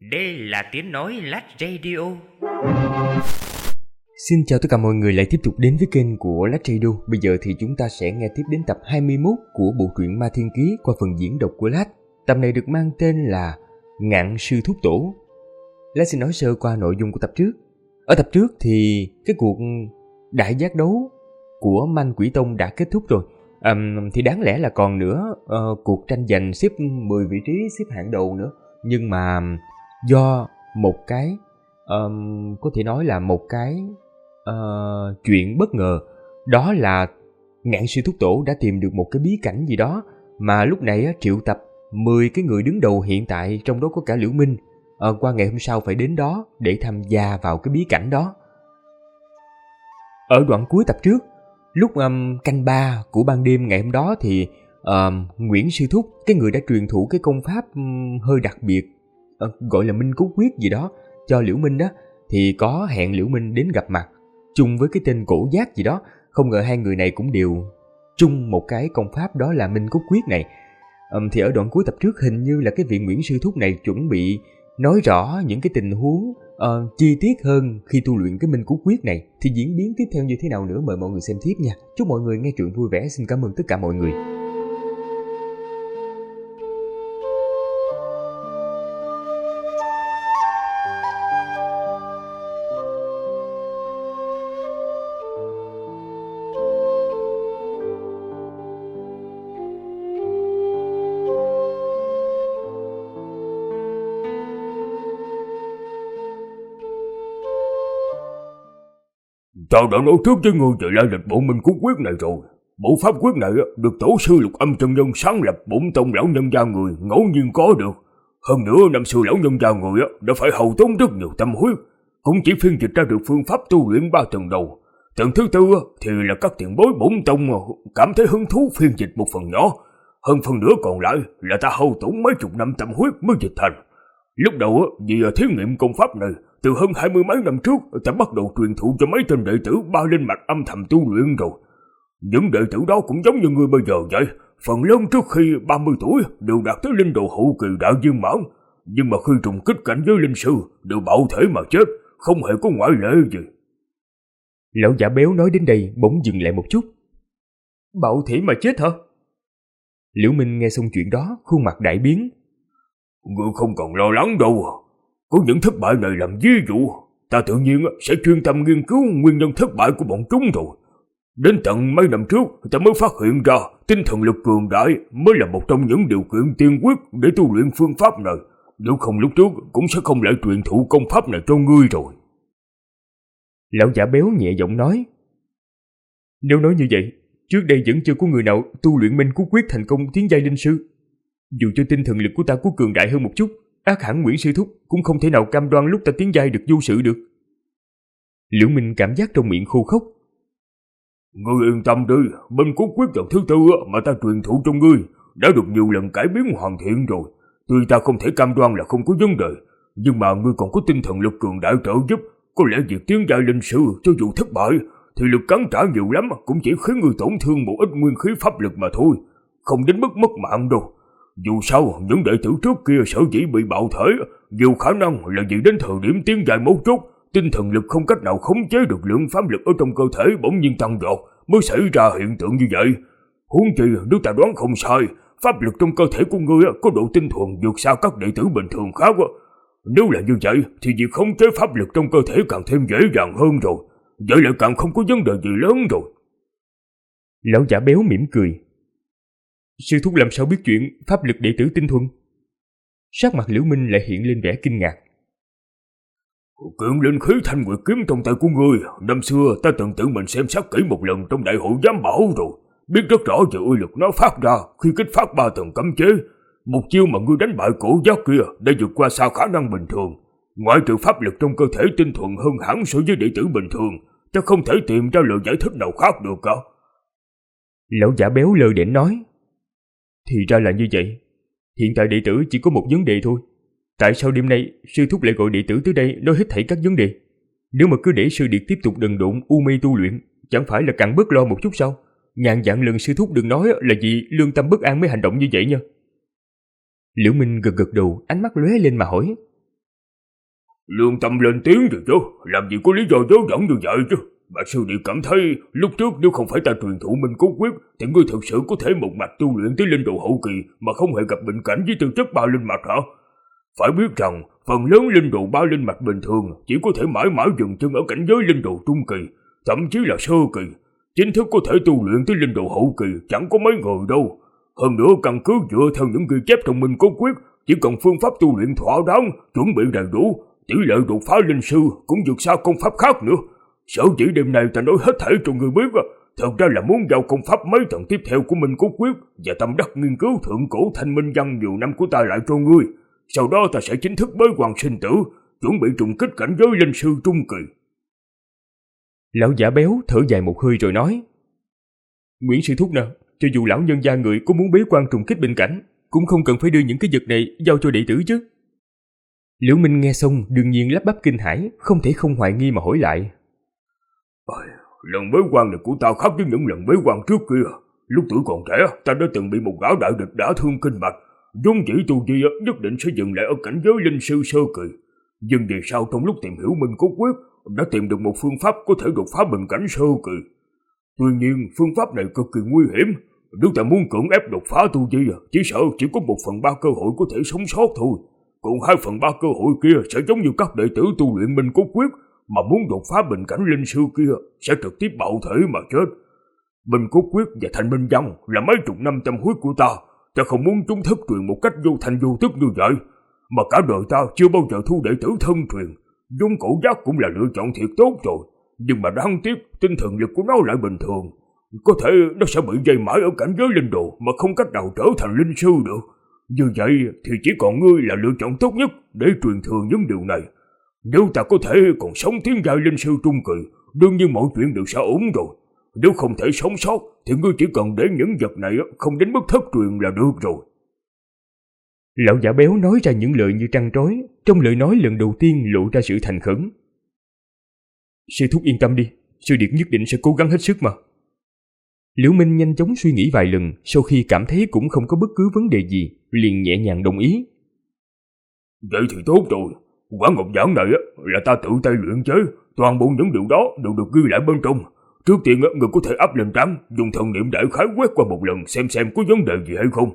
Đây là tiếng nói Lát Radio. Xin chào tất cả mọi người lại tiếp tục đến với kênh của Lát Radio. Bây giờ thì chúng ta sẽ nghe tiếp đến tập 21 của bộ truyện Ma Thiên Ký qua phần diễn đọc của Lát. Tập này được mang tên là Ngạn Sư Thúc Tổ. Lát xin nói sơ qua nội dung của tập trước. Ở tập trước thì cái cuộc đại giác đấu của Manh Quỷ Tông đã kết thúc rồi. Thì đáng lẽ là còn nữa cuộc tranh giành xếp 10 vị trí xếp hạng đầu nữa. Nhưng mà do một cái có thể nói là một cái chuyện bất ngờ, đó là Ngạn Sư Thúc Tổ đã tìm được một cái bí cảnh gì đó, mà lúc này triệu tập 10 cái người đứng đầu hiện tại, trong đó có cả Liễu Minh, qua ngày hôm sau phải đến đó để tham gia vào cái bí cảnh đó. Ở đoạn cuối tập trước, lúc canh ba của ban đêm ngày hôm đó thì Nguyễn Sư Thúc, cái người đã truyền thụ cái công pháp hơi đặc biệt, gọi là Minh Cốt Quyết gì đó cho Liễu Minh đó, thì có hẹn Liễu Minh đến gặp mặt chung với cái tên Cổ Giác gì đó. Không ngờ hai người này cũng đều chung một cái công pháp, đó là Minh Cốt Quyết này. Thì ở đoạn cuối tập trước hình như là cái vị Nguyễn Sư Thúc này chuẩn bị nói rõ những cái tình huống chi tiết hơn khi tu luyện cái Minh Cốt Quyết này. Thì diễn biến tiếp theo như thế nào nữa mời mọi người xem tiếp nha. Chúc mọi người nghe truyện vui vẻ. Xin cảm ơn tất cả mọi người. Ta đã nói trước với ngươi về lai lịch bộ Minh Cốt Quyết này rồi. Bộ pháp quyết này được tổ sư Lục Âm chân nhân sáng lập bổn tông lão nhân gia người ngẫu nhiên có được. Hơn nữa năm xưa lão nhân gia người đã phải hao tốn rất nhiều tâm huyết, cũng chỉ phiên dịch ra được phương pháp tu luyện 3 tầng đầu. Tầng thứ tư thì là các tiền bối bổn tông cảm thấy hứng thú phiên dịch một phần nhỏ, hơn phần nữa còn lại là ta hao tốn mấy chục năm tâm huyết mới dịch thành. Lúc đầu vì thí nghiệm công pháp này, từ hơn 20 mấy năm trước ta bắt đầu truyền thụ cho mấy tên đệ tử 3 linh mạch âm thầm tu luyện rồi. Những đệ tử đó cũng giống như ngươi bây giờ vậy, phần lớn trước khi 30 tuổi đều đạt tới linh độ hậu kỳ đại viên mãn, nhưng mà khi trùng kích cảnh giới linh sư đều bạo thể mà chết, không hề có ngoại lệ gì. Lão giả béo nói đến đây bỗng dừng lại một chút. Bạo thể mà chết hả? Liễu Minh nghe xong chuyện đó, khuôn mặt đại biến. Ngươi không cần lo lắng đâu. Có những thất bại này làm ví dụ, ta tự nhiên sẽ chuyên tâm nghiên cứu nguyên nhân thất bại của bọn chúng rồi. Đến tận mấy năm trước, ta mới phát hiện ra tinh thần lực cường đại mới là một trong những điều kiện tiên quyết để tu luyện phương pháp này. Nếu không lúc trước cũng sẽ không lại truyền thụ công pháp này cho ngươi rồi. Lão giả béo nhẹ giọng nói. Nếu nói như vậy, trước đây vẫn chưa có người nào tu luyện Minh Cốt Quyết thành công tiến giai linh sư. Dù cho tinh thần lực của ta có cường đại hơn một chút, ác hẳn Nguyễn Sư Thúc cũng không thể nào cam đoan lúc ta tiến giai được vô sự được. Liễu Minh cảm giác trong miệng khô khốc. Ngươi yên tâm đi, Minh Cốt Quyết lần thứ tư mà ta truyền thụ cho ngươi đã được nhiều lần cải biến hoàn thiện rồi. Tuy ta không thể cam đoan là không có vấn đề, nhưng mà ngươi còn có tinh thần lực cường đại trợ giúp, có lẽ việc tiến giai linh sư cho dù thất bại thì lực cắn trả nhiều lắm cũng chỉ khiến ngươi tổn thương một ít nguyên khí pháp lực mà thôi, không đến mức mất mạng đâu. Dù sao, những đệ tử trước kia sở dĩ bị bạo thể, nhiều khả năng là vì đến thời điểm tiến giai mấu chốt, tinh thần lực không cách nào khống chế được lượng pháp lực ở trong cơ thể bỗng nhiên tăng vọt mới xảy ra hiện tượng như vậy. Huống chi, nếu ta đoán không sai, pháp lực trong cơ thể của ngươi có độ tinh thuần vượt xa các đệ tử bình thường khác. Nếu là như vậy, thì việc khống chế pháp lực trong cơ thể càng thêm dễ dàng hơn rồi. Vậy lại càng không có vấn đề gì lớn rồi. Lão giả béo mỉm cười. Sư Thúc làm sao biết chuyện pháp lực đệ tử tinh thuần? Sắc mặt Liễu Minh lại hiện lên vẻ kinh ngạc. Kiện linh khí Thanh Nguyệt kiếm trong tay của ngươi, năm xưa ta từng tự mình xem xét kỹ một lần trong đại hội giám bảo rồi, biết rất rõ về uy lực nó phát ra khi kích phát 3 tầng cấm chế. Một chiêu mà ngươi đánh bại Cổ Giác kia đã vượt qua xa khả năng bình thường. Ngoại trừ pháp lực trong cơ thể tinh thuần hơn hẳn so với đệ tử bình thường, ta không thể tìm ra lời giải thích nào khác được cả. Lão giả béo lơ đễnh nói. Thì ra là như vậy. Hiện tại đệ tử chỉ có một vấn đề thôi. Tại sao đêm nay sư thúc lại gọi đệ tử tới đây nói hết thảy các vấn đề? Nếu mà cứ để sư điệt tiếp tục đần độn u mê tu luyện, chẳng phải là càng bớt lo một chút sao? Ngàn vạn lần sư thúc đừng nói là vì lương tâm bất an mới hành động như vậy nha. Liễu Minh gật gật đầu, ánh mắt lóe lên mà hỏi. Lương Tâm lên tiếng rồi chứ, làm gì có lý do dối dẫn như vậy chứ. Bà sư đệ cảm thấy lúc trước nếu không phải ta truyền thụ Minh Cốt Quyết thì ngươi thực sự có thể một mạch tu luyện tới linh đồ hậu kỳ mà không hề gặp bệnh cảnh với tư chất ba linh mạch hả? Phải biết rằng phần lớn linh đồ ba linh mạch bình thường chỉ có thể mãi mãi dừng chân ở cảnh giới linh đồ trung kỳ, thậm chí là sơ kỳ. Chính thức có thể tu luyện tới linh đồ hậu kỳ chẳng có mấy người đâu. Hơn nữa căn cứ dựa theo những ghi chép trong Minh Cốt Quyết, chỉ cần phương pháp tu luyện thỏa đáng, chuẩn bị đầy đủ, tỷ lệ đột phá linh sư cũng vượt xa công pháp khác nữa. Sở dĩ đêm nay ta nói hết thảy cho người biết, thật ra là muốn giao công pháp mấy tầng tiếp theo của Minh Cốt Quyết và tâm đắc nghiên cứu thượng cổ thanh minh văn nhiều năm của ta lại cho ngươi. Sau đó ta sẽ chính thức bế quan sinh tử, chuẩn bị trùng kích cảnh giới linh sư trung kỳ. Lão giả béo thở dài một hơi rồi nói: Nguyễn sư thúc nè, cho dù lão nhân gia người có muốn bế quan trùng kích bình cảnh, cũng không cần phải đưa những cái vật này giao cho đệ tử chứ. Liễu Minh nghe xong đương nhiên lắp bắp kinh hãi, không thể không hoài nghi mà hỏi lại: Lần bế quan này của ta khác với những lần bế quan trước kia. Lúc tuổi còn trẻ, ta đã từng bị một gã đại địch đả thương kinh mạch, vốn dĩ tu vi nhất định sẽ dừng lại ở cảnh giới linh sư sơ kỳ. Nhưng về sau trong lúc tìm hiểu Minh Cốt Quyết, đã tìm được một phương pháp có thể đột phá bình cảnh sơ kỳ. Tuy nhiên, phương pháp này cực kỳ nguy hiểm. Nếu ta muốn cưỡng ép đột phá tu vi, chỉ sợ chỉ có 1/3 cơ hội có thể sống sót thôi. Còn 2/3 cơ hội kia sẽ giống như các đệ tử tu luyện Minh Cốt Quyết, mà muốn đột phá bình cảnh linh sư kia sẽ trực tiếp bạo thể mà chết. Minh Cốt Quyết và Thanh Minh Văn là mấy chục năm tâm huyết của ta. Ta không muốn chúng thất truyền một cách vô thành vô tức như vậy. Mà cả đời ta chưa bao giờ thu đệ tử thân truyền. Vốn cổ giác cũng là lựa chọn thiệt tốt rồi. Nhưng mà đáng tiếc tinh thần lực của nó lại bình thường. Có thể nó sẽ bị dây mãi ở cảnh giới linh đồ mà không cách nào trở thành linh sư được. Như vậy thì chỉ còn ngươi là lựa chọn tốt nhất để truyền thừa những điều này. Nếu ta có thể còn sống tiến giai linh sư trung kỳ, đương nhiên mọi chuyện đều sẽ ổn rồi. Nếu không thể sống sót thì ngươi chỉ cần để những vật này không đến mức thất truyền là được rồi. Lão giả béo nói ra những lời như trăng trối, trong lời nói lần đầu tiên lộ ra sự thành khẩn. Sư thúc yên tâm đi, sư điệt nhất định sẽ cố gắng hết sức mà. Liễu Minh nhanh chóng suy nghĩ vài lần, sau khi cảm thấy cũng không có bất cứ vấn đề gì, liền nhẹ nhàng đồng ý. Vậy thì tốt rồi, quả ngọc giảng này là ta tự tay luyện chế, toàn bộ những điều đó đều được ghi lại bên trong. Trước tiên người có thể áp lên trán, dùng thần niệm đại khái quét qua một lần xem có vấn đề gì hay không.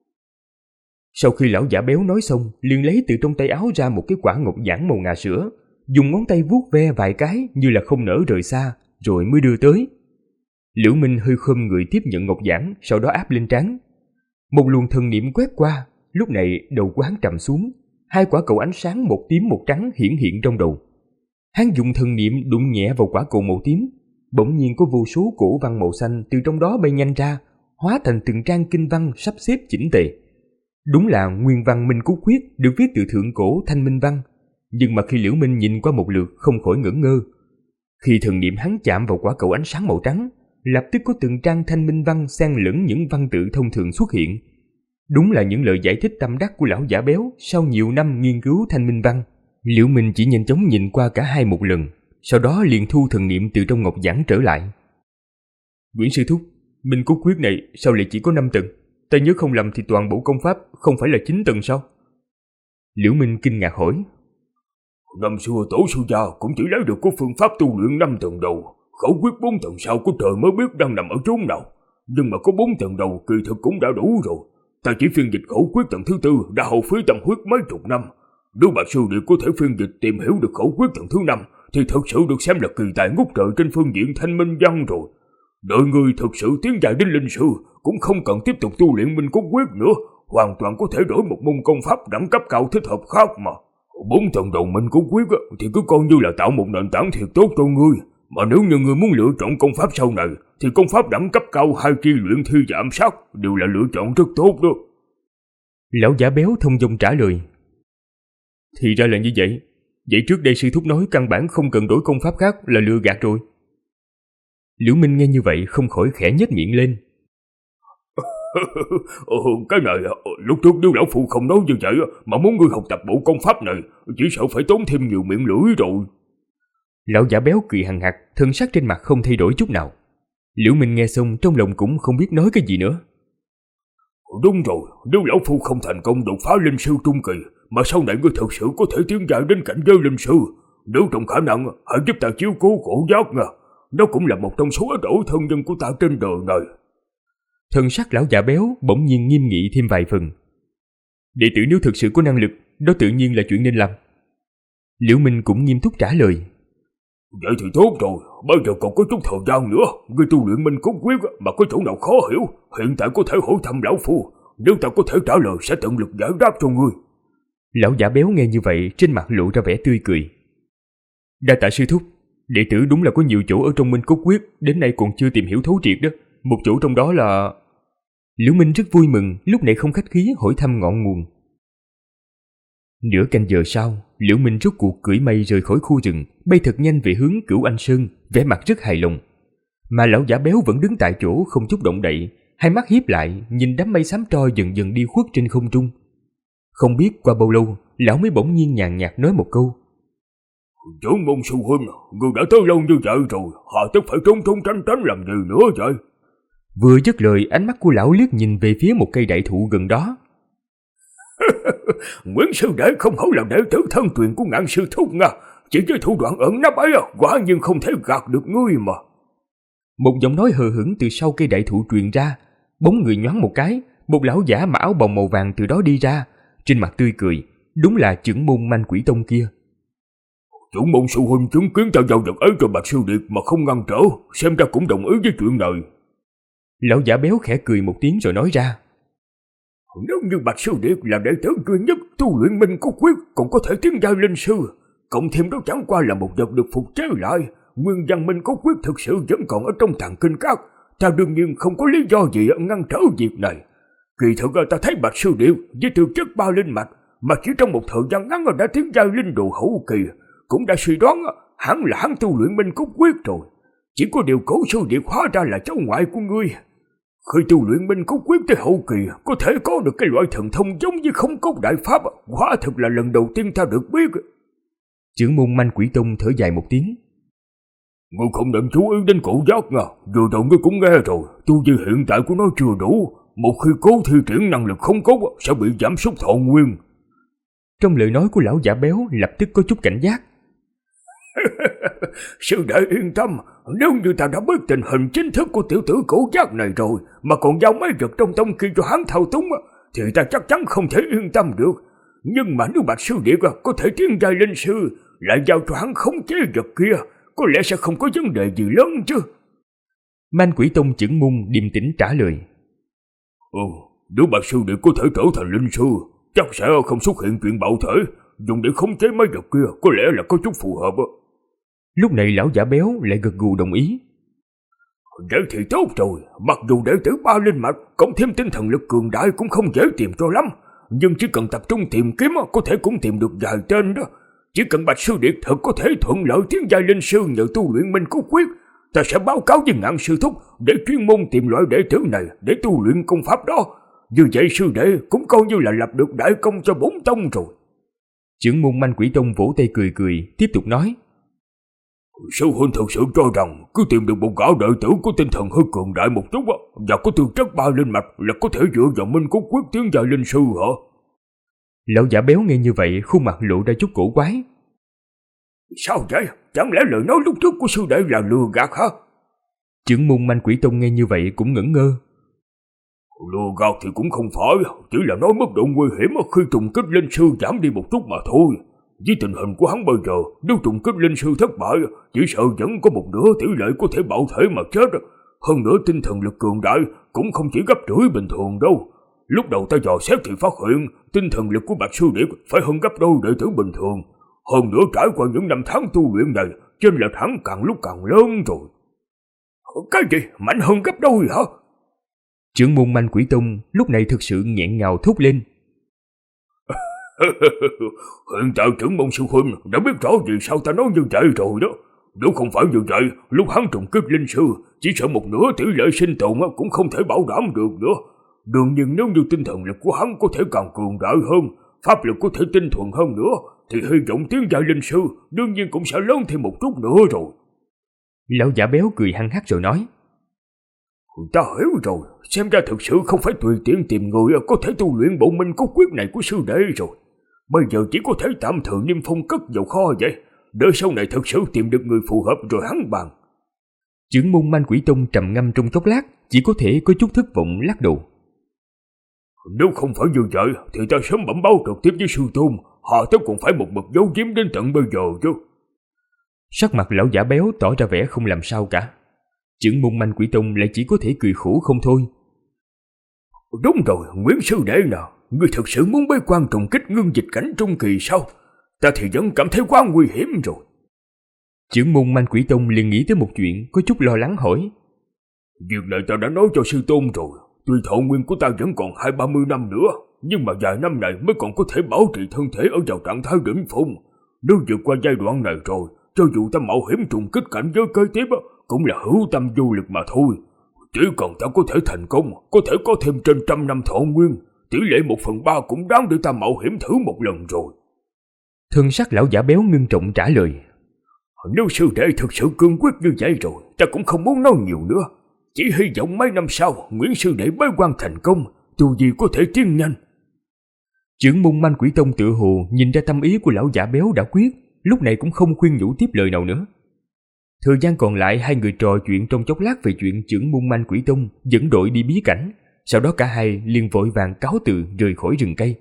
Sau khi lão giả béo nói xong, liền lấy từ trong tay áo ra một cái quả ngọc giản màu ngà sữa, dùng ngón tay vuốt ve vài cái như là không nỡ rời xa, rồi mới đưa tới. Liễu Minh hơi khom người tiếp nhận ngọc giản, sau đó áp lên trán. Một luồng thần niệm quét qua, lúc này đầu của hắn trầm xuống, hai quả cầu ánh sáng một tím một trắng hiển hiện trong đầu. Hắn dùng thần niệm đụng nhẹ vào quả cầu màu tím, bỗng nhiên có vô số cổ văn màu xanh từ trong đó bay nhanh ra, hóa thành từng trang kinh văn sắp xếp chỉnh tề. Đúng là nguyên văn Minh Cốt Quyết được viết từ thượng cổ Thanh Minh Văn, nhưng mà khi Liễu Minh nhìn qua một lượt không khỏi ngẩn ngơ. Khi thần niệm hắn chạm vào quả cầu ánh sáng màu trắng, lập tức có từng trang Thanh Minh Văn xen lẫn những văn tự thông thường xuất hiện. Đúng là những lời giải thích tâm đắc của lão giả béo sau nhiều năm nghiên cứu Thanh Minh Văn. Liễu Minh chỉ nhanh chóng nhìn qua cả hai một lần, sau đó liền thu thần niệm từ trong ngọc giản trở lại. Nguyễn sư thúc, Minh Cốt Quyết này sao lại chỉ có 5 tầng? Ta nhớ không lầm thì toàn bộ công pháp không phải là 9 tầng sao? Liễu Minh kinh ngạc hỏi. Năm xưa tổ sư gia cũng chỉ lấy được có phương pháp tu luyện 5 tầng đầu, khẩu quyết 4 tầng sau của trời mới biết đang nằm ở chốn nào. Nhưng mà có 4 tầng đầu kỳ thực cũng đã đủ rồi. Ta chỉ phiên dịch khẩu quyết tầng thứ 4 đã hao phí tâm huyết mấy chục năm. Nếu bà sư đệ có thể phiên dịch tìm hiểu được khẩu quyết tầng thứ 5 thì thật sự được xem là kỳ tài ngút trời trên phương diện Thanh Minh Văn rồi. Đợi người thực sự tiến dài đến linh sư cũng không cần tiếp tục tu luyện Minh Cốt Quyết nữa, hoàn toàn có thể đổi một môn công pháp đẳng cấp cao thích hợp khác mà. 4 tầng đầu Minh Cốt Quyết thì cứ coi như là tạo một nền tảng thiệt tốt cho ngươi. Mà nếu như ngươi muốn lựa chọn công pháp sau này thì công pháp đẳng cấp cao hay chi luyện thi và ám sát đều là lựa chọn rất tốt đó. Lão giả béo thông dong trả lời. Thì ra là như vậy. Vậy trước đây sư thúc nói căn bản không cần đổi công pháp khác là lừa gạt rồi. Liễu Minh nghe như vậy không khỏi khẽ nhếch miệng lên. Cái này lúc trước nếu lão phụ không nói như vậy mà muốn ngươi học tập bộ công pháp này chỉ sợ phải tốn thêm nhiều miệng lưỡi rồi. Lão giả béo cười hằn hặc, thân sắc trên mặt không thay đổi chút nào. Liễu Minh nghe xong trong lòng cũng không biết nói cái gì nữa. Đúng rồi, nếu lão phu không thành công đột phá linh sư trung kỳ mà sau này ngươi thật sự có thể tiến dài đến cảnh giới linh sư. Nếu trong khả năng, hãy giúp ta chiếu cố cổ giác nha. Nó cũng là một trong số ít ổ thân nhân của ta trên đời này. Thân sắc lão già béo bỗng nhiên nghiêm nghị thêm vài phần. Đệ tử nếu thực sự có năng lực, đó tự nhiên là chuyện nên làm. Liễu Minh cũng nghiêm túc trả lời. Vậy thì tốt rồi, bây giờ còn có chút thời gian nữa. Ngươi tu luyện Minh Cốt Quyết mà có chỗ nào khó hiểu, hiện tại có thể hỏi thăm lão phu. Nếu ta có thể trả lời sẽ tận lực giải đáp cho ngươi. Lão giả béo nghe như vậy, trên mặt lộ ra vẻ tươi cười. Đa tạ sư thúc, đệ tử đúng là có nhiều chỗ ở trong Minh Cốt Quyết đến nay còn chưa tìm hiểu thấu triệt đó. Một chỗ trong đó là... Liễu Minh rất vui mừng, lúc này không khách khí hỏi thăm ngọn nguồn. Nửa canh giờ sau, Liễu Minh rốt cuộc cưỡi mây rời khỏi khu rừng, bay thật nhanh về hướng Cửu Anh Sơn, vẻ mặt rất hài lòng. Mà lão giả béo vẫn đứng tại chỗ không chút động đậy, hai mắt híp lại nhìn đám mây xám tro dần dần đi khuất trên không trung. Không biết qua bao lâu, lão mới bỗng nhiên nhàn nhạt nói một câu. Trưởng môn sư huynh, ngươi đã tới lâu như vậy rồi, hà tất phải trốn trốn tránh tránh làm gì nữa vậy? Vừa dứt lời, ánh mắt của lão liếc nhìn về phía một cây đại thụ gần đó. Nguyễn sư đệ không hổ là đệ tử thân truyền của Ngạn sư thúc nha, chỉ với thủ đoạn ẩn nấp ấy, quả nhiên không thể gạt được ngươi mà. Một giọng nói hờ hững từ sau cây đại thụ truyền ra, bóng người nhoáng một cái, một lão giả mặc áo bào màu vàng từ đó đi ra, trên mặt tươi cười, đúng là trưởng môn Manh Quỷ Tông kia. Trưởng môn sư huynh chứng kiến ta giao vật ấy cho Bạch sư điệt mà không ngăn trở, xem ra cũng đồng ý với chuyện này. Lão giả béo khẽ cười một tiếng rồi nói ra. Nếu như Bạch sư điệt là đệ tử duy nhất tu luyện Minh Cốt Quyết còn có thể tiến giai linh sư, cộng thêm đó chẳng qua là một vật được phục chế lại, nguyên văn Minh Cốt Quyết thực sự vẫn còn ở trong tàng kinh các, ta đương nhiên không có lý do gì ngăn trở việc này. Kỳ thực ta thấy Bạch sư điệt với tư chất 3 linh mạch mà chỉ trong một thời gian ngắn đã tiến giai linh đồ hậu kỳ, cũng đã suy đoán hẳn là hắn tu luyện Minh Cốt Quyết rồi. Chỉ có điều cổ sư điệt hóa ra là cháu ngoại của ngươi. Khi tu luyện Minh Cốt Quyết tới hậu kỳ, có thể có được cái loại thần thông giống như không cốt đại pháp, quả thực là lần đầu tiên ta được biết. Trưởng môn Manh Quỷ Tông thở dài một tiếng. Ngươi không nên chú ý đến cổ giác nha, vừa rồi ngươi cũng nghe rồi, tu vi hiện tại của nó chưa đủ, một khi cố thi triển năng lực không cốt sẽ bị giảm sút thọ nguyên. Trong lời nói của lão giả béo lập tức có chút cảnh giác. Sư đệ yên tâm, nếu như ta đã biết tình hình chính thức của tiểu tử cổ giác này rồi, mà còn giao mấy vật trong tông kia cho hắn thao túng, thì ta chắc chắn không thể yên tâm được. Nhưng mà nếu Bạch sư điệt có thể tiến giai linh sư, lại giao cho hắn khống chế vật kia, có lẽ sẽ không có vấn đề gì lớn chứ. Manh Quỷ Tông trưởng môn điềm tĩnh trả lời. Nếu Bạch sư điệt có thể trở thành linh sư, chắc sẽ không xuất hiện chuyện bạo thể, dùng để khống chế mấy vật kia có lẽ là có chút phù hợp. Lúc này lão giả béo lại gật gù đồng ý. Vậy thì tốt rồi, mặc dù đệ tử 3 linh mạch cộng thêm tinh thần lực cường đại cũng không dễ tìm cho lắm, nhưng chỉ cần tập trung tìm kiếm có thể cũng tìm được vài tên đó. Chỉ cần Bạch sư điệt thật có thể thuận lợi tiến giai linh sư nhờ tu luyện Minh Cốt Quyết, ta sẽ báo cáo với Ngạn sư thúc để chuyên môn tìm loại đệ tử này để tu luyện công pháp đó. Như vậy sư đệ cũng coi như là lập được đại công cho 4 tông rồi. Trưởng môn Manh Quỷ Tông vỗ tay cười cười, tiếp tục nói. Sư huynh thật sự cho rằng cứ tìm được một gã đệ tử có tinh thần hơi cường đại một chút và có tư chất 3 linh mạch là có thể dựa vào Minh Cốt Quyết tiến giai linh sư hả? Lão giả béo nghe như vậy, khuôn mặt lộ ra chút cổ quái. Sao vậy? Chẳng lẽ lời nói lúc trước của sư đệ là lừa gạt hả? Trưởng môn Manh Quỷ Tông nghe như vậy cũng ngẩn ngơ. Lừa gạt thì cũng không phải, chỉ là nói mức độ nguy hiểm khi trùng kích linh sư giảm đi một chút mà thôi. Với tình hình của hắn bây giờ, nếu trùng kích linh sư thất bại, chỉ sợ vẫn có một nửa tỷ lệ có thể bạo thể mà chết. Hơn nữa tinh thần lực cường đại cũng không chỉ gấp rưỡi bình thường đâu. Lúc đầu ta dò xét thì phát hiện tinh thần lực của Bạch sư điệt phải hơn gấp đôi đệ tử bình thường. Hơn nữa trải qua những năm tháng tu luyện này, chênh lệch hắn càng lúc càng lớn rồi. Cái gì? Mạnh hơn gấp đôi hả? Trưởng môn Manh Quỷ Tông lúc này thực sự nghẹn ngào thốt lên. Hiện tại trưởng môn sư huynh đã biết rõ vì sao ta nói như vậy rồi đó. Nếu không phải như vậy, lúc hắn trùng kích linh sư, chỉ sợ một nửa tỷ lệ sinh tồn cũng không thể bảo đảm được nữa. Đương nhiên nếu như tinh thần lực của hắn có thể càng cường đại hơn, pháp lực có thể tinh thuần hơn nữa, thì hy vọng tiến giai linh sư đương nhiên cũng sẽ lớn thêm một chút nữa rồi. Lão giả béo cười hăng hắc rồi nói. Ta hiểu rồi, xem ra thực sự không phải tùy tiện tìm người có thể tu luyện bộ Minh Cốt Quyết này của sư đệ rồi. Bây giờ chỉ có thể tạm thời niêm phong cất vào kho vậy. Đợi sau này thật sự tìm được người phù hợp rồi hắn bàn. Trưởng môn Man Quỷ Tông trầm ngâm trong chốc lát, chỉ có thể có chút thất vọng lắc đầu. Nếu không phải như vậy thì ta sớm bẩm báo trực tiếp với sư tôn, họ tất cũng phải một mực giấu giếm đến tận bây giờ chứ. Sắc mặt lão giả béo tỏ ra vẻ không làm sao cả. Trưởng môn Man Quỷ Tông lại chỉ có thể cười khổ không thôi. Đúng rồi, Nguyễn sư đệ nào, ngươi thực sự muốn bế quan trùng kích ngưng dịch cảnh trung kỳ sao? Ta thì vẫn cảm thấy quá nguy hiểm rồi. Trưởng môn Man Quỷ Tông liền nghĩ tới một chuyện, có chút lo lắng hỏi. Việc này ta đã nói cho sư tôn rồi. Tuy thọ nguyên của ta vẫn còn 20-30 năm nữa, nhưng mà vài năm này mới còn có thể bảo trì thân thể ở vào trạng thái đỉnh phong. Nếu vượt qua giai đoạn này rồi, cho dù ta mạo hiểm trùng kích cảnh giới kế tiếp cũng là hữu tâm vô lực mà thôi. Chỉ cần ta có thể thành công, có thể có thêm trên 100 năm thọ nguyên, tỷ lệ 1/3 cũng đáng để ta mạo hiểm thử một lần rồi. Thân sắc lão giả béo ngưng trọng trả lời. Nếu sư đệ thực sự cương quyết như vậy rồi, ta cũng không muốn nói nhiều nữa. Chỉ hy vọng mấy năm sau, Nguyễn sư đệ bế quan thành công, tu vi có thể tiến nhanh. Trưởng môn Man Quỷ Tông tự hồ nhìn ra tâm ý của lão giả béo đã quyết, lúc này cũng không khuyên nhủ tiếp lời nào nữa. Thời gian còn lại hai người trò chuyện trong chốc lát về chuyện trưởng môn Man Quỷ Tông dẫn đội đi bí cảnh, sau đó cả hai liền vội vàng cáo từ rời khỏi rừng cây.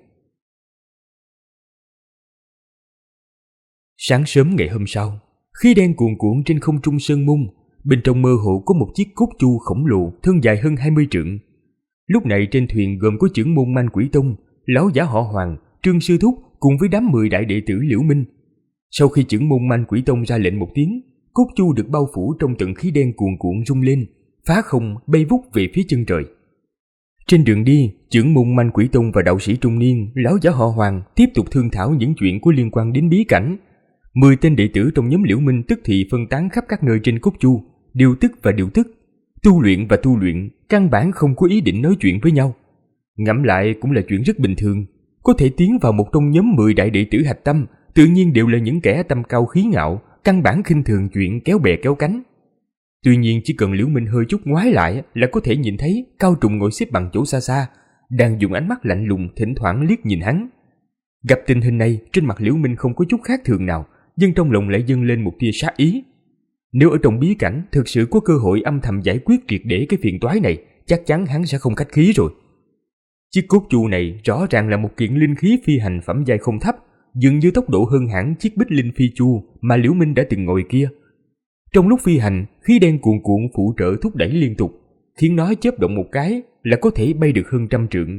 Sáng sớm ngày hôm sau, khí đen cuồn cuộn trên không trung sơn môn, bên trong mơ hồ có một chiếc cốt chu khổng lồ thân dài hơn 20 trượng. Lúc này trên thuyền gồm có trưởng môn Man Quỷ Tông, lão giả họ Hoàng, Trương Sư Thúc cùng với đám 10 đại đệ tử Liễu Minh. Sau khi trưởng môn Man Quỷ Tông ra lệnh một tiếng, cốt chu được bao phủ trong tầng khí đen cuồn cuộn rung lên, phá không bay vút về phía chân trời. Trên đường đi, trưởng môn Man Quỷ Tông và đạo sĩ trung niên, lão giả họ Hoàng tiếp tục thương thảo những chuyện có liên quan đến bí cảnh. 10 tên đệ tử trong nhóm Liễu Minh tức thì phân tán khắp các nơi trên cốt chu, điều tức và điều tức, tu luyện và tu luyện, căn bản không có ý định nói chuyện với nhau. Ngẫm lại cũng là chuyện rất bình thường, có thể tiến vào một trong nhóm 10 đại đệ tử hạch tâm, tự nhiên đều là những kẻ tâm cao khí ngạo, căn bản khinh thường chuyện kéo bè kéo cánh. Tuy nhiên chỉ cần Liễu Minh hơi chút ngoái lại là có thể nhìn thấy Cao Trùng ngồi xếp bằng chỗ xa xa, đang dùng ánh mắt lạnh lùng thỉnh thoảng liếc nhìn hắn. Gặp tình hình này, trên mặt Liễu Minh không có chút khác thường nào, nhưng trong lòng lại dâng lên một tia sát ý. Nếu ở trong bí cảnh thực sự có cơ hội âm thầm giải quyết triệt để cái phiền toái này, chắc chắn hắn sẽ không khách khí rồi. Chiếc cốt chu này rõ ràng là một kiện linh khí phi hành phẩm giai không thấp, dường như tốc độ hơn hẳn chiếc bích linh phi chu mà Liễu Minh đã từng ngồi kia. Trong lúc phi hành, khí đen cuồn cuộn phụ trợ thúc đẩy liên tục, khiến nó chớp động một cái là có thể bay được hơn 100 trượng.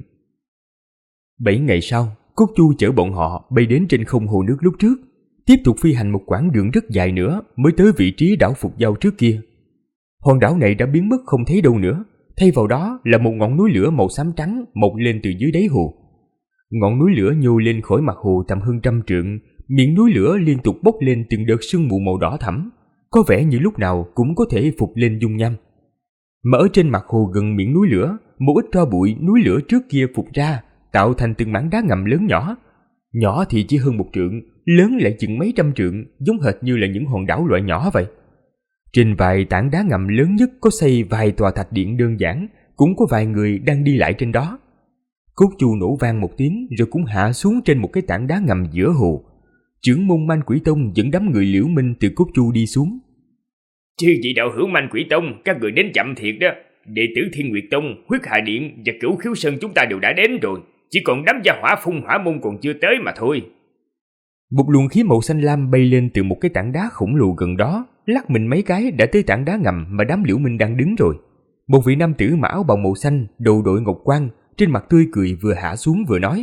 7 ngày sau, cốt chu chở bọn họ bay đến trên không hồ nước lúc trước, tiếp tục phi hành một quãng đường rất dài nữa mới tới vị trí đảo Phục Giao trước kia. Hòn đảo này đã biến mất không thấy đâu nữa, thay vào đó là một ngọn núi lửa màu xám trắng mọc lên từ dưới đáy hồ. Ngọn núi lửa nhô lên khỏi mặt hồ tầm hơn 100 trượng, miệng núi lửa liên tục bốc lên từng đợt sương mù màu đỏ thẫm, có vẻ như lúc nào cũng có thể phục lên dung nham. Mà ở trên mặt hồ gần miệng núi lửa, một ít tro bụi núi lửa trước kia phục ra, tạo thành từng mảng đá ngầm lớn nhỏ. Nhỏ thì chỉ hơn 1 trượng, lớn lại chừng mấy trăm trượng, giống hệt như là những hòn đảo loại nhỏ vậy. Trên vài tảng đá ngầm lớn nhất có xây vài tòa thạch điện đơn giản, cũng có vài người đang đi lại trên đó. Cốt chu nổ vang một tiếng rồi cũng hạ xuống trên một cái tảng đá ngầm giữa hồ. Trưởng môn Man Quỷ Tông dẫn đám người Liễu Minh từ cốt chu đi xuống. Chư vị đạo hữu Man Quỷ Tông, các người đến chậm thiệt đó. Đệ tử Thiên Nguyệt Tông, Huyết Hà Điện và Cửu Khiếu Sơn chúng ta đều đã đến rồi, chỉ còn đám gia hỏa phun hỏa môn còn chưa tới mà thôi. Một luồng khí màu xanh lam bay lên từ một cái tảng đá khổng lồ gần đó, lắc mình mấy cái đã tới tảng đá ngầm mà đám Liễu Minh đang đứng rồi. Một vị nam tử mặc áo bào màu xanh, đầu đội ngọc quan, trên mặt tươi cười vừa hạ xuống vừa nói: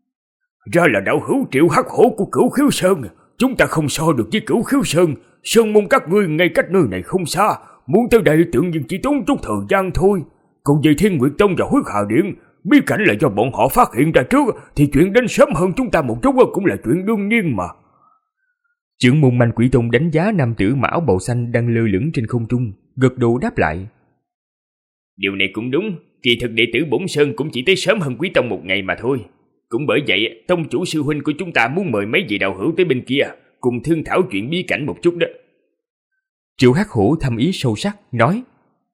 Ra là đạo hữu Triệu Hắc Hổ của Cửu Khiếu Sơn, chúng ta không so được với Cửu Khiếu Sơn, sơn môn các ngươi ngay cách nơi này không xa, muốn tới đây tự nhiên chỉ tốn chút thời gian thôi. Còn về Thiên Nguyệt Tông và Huyết Hà Điện, bí cảnh là do bọn họ phát hiện ra trước, thì chuyện đến sớm hơn chúng ta một chút cũng là chuyện đương nhiên mà. Trưởng môn Man Quỷ Tông đánh giá nam tử mặc áo bào xanh đang lơ lửng trên không trung, gật đầu đáp lại: Điều này cũng đúng, kỳ thực đệ tử Bổn Sơn cũng chỉ tới sớm hơn Quý Tông một ngày mà thôi. Cũng bởi vậy, tông chủ sư huynh của chúng ta muốn mời mấy vị đạo hữu tới bên kia, cùng thương thảo chuyện bí cảnh một chút đó. Triệu Hắc Hổ thâm ý sâu sắc, nói: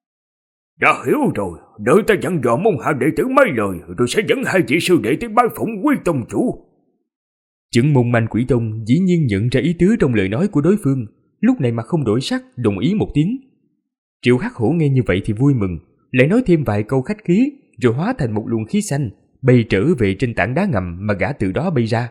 Đã hiểu rồi, đợi ta dặn dò môn hạ đệ tử mấy lời, rồi sẽ dẫn hai vị sư đệ tới bái phỏng Quý tông chủ. Chưởng môn Manh Quỷ Tông dĩ nhiên nhận ra ý tứ trong lời nói của đối phương, lúc này mà không đổi sắc, đồng ý một tiếng. Triệu Hắc Hổ nghe như vậy thì vui mừng, lại nói thêm vài câu khách khí, rồi hóa thành một luồng khí xanh, bay trở về trên tảng đá ngầm mà gã từ đó bay ra.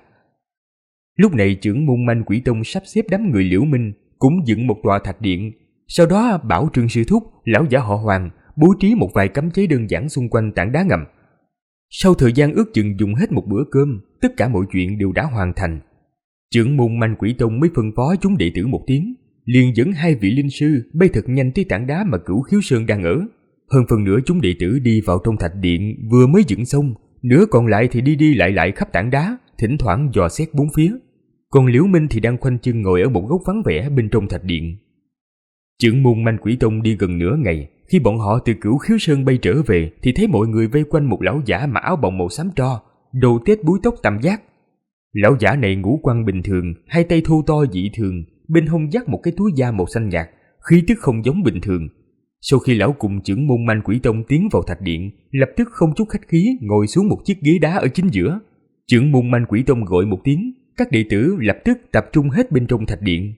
Lúc này chưởng môn Manh Quỷ Tông sắp xếp đám người Liễu Minh cũng dựng một tòa thạch điện, sau đó bảo Trương Sư Thúc, lão giả họ Hoàng bố trí một vài cấm chế đơn giản xung quanh tảng đá ngầm. Sau thời gian ước chừng dùng hết một bữa cơm, tất cả mọi chuyện đều đã hoàn thành. Chưởng môn Manh Quỷ Tông mới phân phó chúng đệ tử một tiếng, liền dẫn 2 vị linh sư bay thật nhanh tới tảng đá mà Cửu Khiếu Sơn đang ở. Hơn phần nửa chúng đệ tử đi vào trong thạch điện vừa mới dựng xong, nửa còn lại thì đi lại khắp tảng đá, thỉnh thoảng dò xét bốn phía. Còn Liễu Minh thì đang khoanh chân ngồi ở một góc vắng vẻ bên trong thạch điện. Chưởng môn Manh Quỷ Tông đi gần nửa ngày, khi bọn họ từ Cửu Khiếu Sơn bay trở về thì thấy mọi người vây quanh một lão giả mặc áo bồng màu xám tro, đầu tết búi tóc tam giác. Lão giả này ngũ quan bình thường, hai tay thô to dị thường, bên hông dắt một cái túi da màu xanh nhạt, khí tức không giống bình thường. Sau khi lão cùng chưởng môn Manh Quỷ Tông tiến vào thạch điện, lập tức không chút khách khí ngồi xuống một chiếc ghế đá ở chính giữa. Chưởng môn Manh Quỷ Tông gọi một tiếng, các đệ tử lập tức tập trung hết bên trong thạch điện.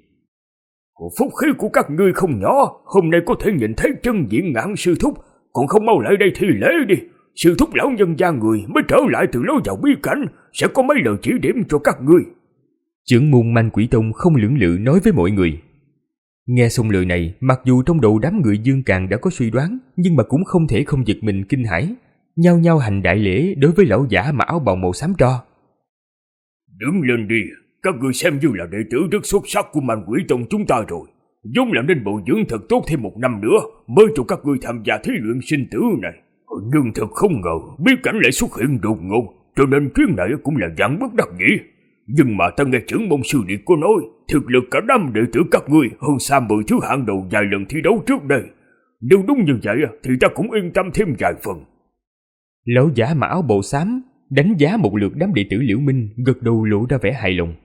Phúc khí của các ngươi không nhỏ, hôm nay có thể nhìn thấy chân diện Ngạn sư thúc, còn không mau lại đây thi lễ đi. Sư thúc lão nhân gia người mới trở lại từ lối vào bí cảnh, sẽ có mấy lời chỉ điểm cho các ngươi. Chưởng môn Manh Quỷ Tông không lưỡng lự nói với mọi người. Nghe xong lời này, mặc dù trong đầu đám người Dương Càn đã có suy đoán, nhưng mà cũng không thể không giật mình kinh hãi, nhao nhao hành đại lễ đối với lão giả mặc áo bào màu xám tro. Đứng lên đi, các ngươi xem như là đệ tử rất xuất sắc của Manh Quỷ Tông chúng ta rồi. Vốn là nên bồi dưỡng thật tốt thêm 1 năm nữa mới cho các ngươi tham gia thí luyện sinh tử này. Nhưng thật không ngờ bí cảnh lại xuất hiện đột ngột, cho nên chuyến này cũng là dạng bất đắc dĩ. Nhưng mà ta nghe trưởng môn sư điệt có nói, thực lực cả đám đệ tử các ngươi hơn xa 10 thứ hạng đầu vài lần thi đấu trước đây. Nếu đúng như vậy thì ta cũng yên tâm thêm vài phần. Lão giả mặc áo bào xám đánh giá một lượt đám đệ tử Liễu Minh, gật đầu lộ ra vẻ hài lòng.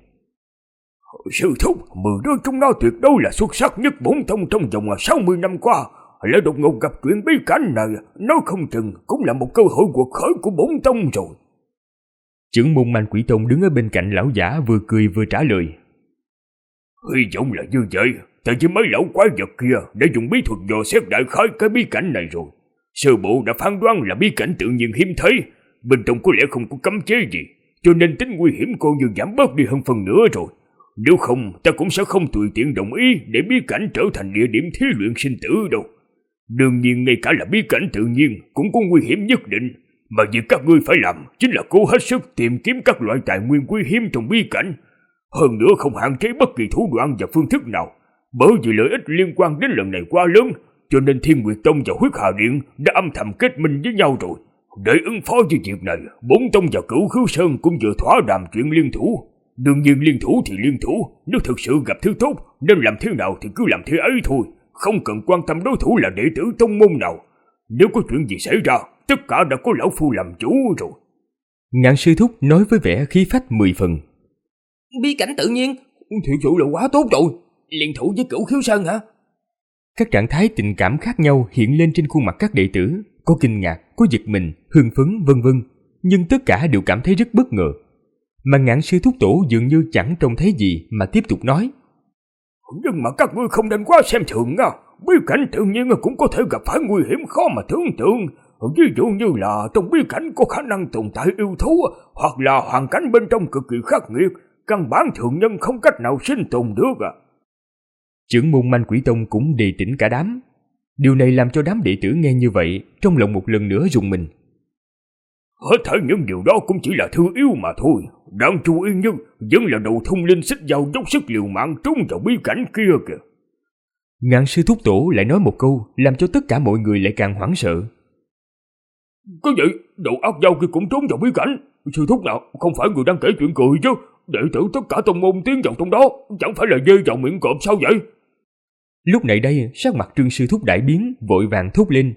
Sư thúc, 10 đứa chúng nó tuyệt đối là xuất sắc nhất bổn tông trong vòng 60 năm qua. Lại đột ngột gặp chuyện bí cảnh này, nói không chừng cũng là một cơ hội cuộc khởi của bổn tông rồi. Chưởng môn Manh Quỷ Tông đứng ở bên cạnh lão giả vừa cười vừa trả lời. Hy vọng là như vậy, tại vì mấy lão quái vật kia đã dùng bí thuật dò xét đại khái cái bí cảnh này rồi. Sơ bộ đã phán đoán là bí cảnh tự nhiên hiếm thấy, bên trong có lẽ không có cấm chế gì, cho nên tính nguy hiểm coi như giảm bớt đi hơn phần nữa rồi. Nếu không, ta cũng sẽ không tùy tiện đồng ý để bí cảnh trở thành địa điểm thí luyện sinh tử đâu. Đương nhiên ngay cả là bí cảnh tự nhiên cũng có nguy hiểm nhất định, mà việc các ngươi phải làm chính là cố hết sức tìm kiếm các loại tài nguyên quý hiếm trong bí cảnh. Hơn nữa không hạn chế bất kỳ thủ đoạn và phương thức nào, bởi vì lợi ích liên quan đến lần này quá lớn, cho nên Thiên Nguyệt Tông và Huyết Hà Điện đã âm thầm kết minh với nhau rồi. Để ứng phó với việc này, bốn tông và Cửu Khiếu Sơn cũng vừa thỏa đàm chuyện liên thủ. Đương nhiên liên thủ thì liên thủ, nếu thực sự gặp thứ tốt nên làm thế nào thì cứ làm thế ấy thôi, không cần quan tâm đối thủ là đệ tử tông môn nào. Nếu có chuyện gì xảy ra, tất cả đã có lão phu làm chủ rồi. Ngạn sư thúc nói với vẻ khí phách 10 phần. Bí cảnh tự nhiên, thiệu sự là quá tốt rồi. Liên thủ với Cửu Khiếu Sơn hả? Các trạng thái tình cảm khác nhau hiện lên trên khuôn mặt các đệ tử, có kinh ngạc, có giật mình, hưng phấn, vân vân, nhưng tất cả đều cảm thấy rất bất ngờ. Mà Ngạn sư thúc tổ dường như chẳng trông thấy gì mà tiếp tục nói. Nhưng mà các ngươi không nên quá xem thường nha. Bí cảnh tự nhiên cũng có thể gặp phải nguy hiểm khó mà tưởng tượng. Ví dụ như là trong bí cảnh có khả năng tồn tại yêu thú, hoặc là hoàn cảnh bên trong cực kỳ khắc nghiệt, căn bản thường nhân không cách nào sinh tồn được. Chưởng môn Manh Quỷ Tông cũng đề tỉnh cả đám. Điều này làm cho đám đệ tử nghe như vậy, trong lòng một lần nữa rùng mình. Hết thảy những điều đó cũng chỉ là thứ yếu mà thôi. Đáng chú ý nhất vẫn là đầu thông linh xích dao dốc sức liều mạng trốn vào bí cảnh kia kìa. Ngạn sư thúc tổ lại nói một câu, làm cho tất cả mọi người lại càng hoảng sợ. Có vậy, đầu ác dao kia cũng trốn vào bí cảnh. Sư thúc nào, không phải người đang kể chuyện cười chứ. Đệ tử tất cả tông môn tiến vào trong đó, chẳng phải là dê vào miệng cọp sao vậy? Lúc này đây, sắc mặt Trương sư thúc đại biến, vội vàng thốt lên.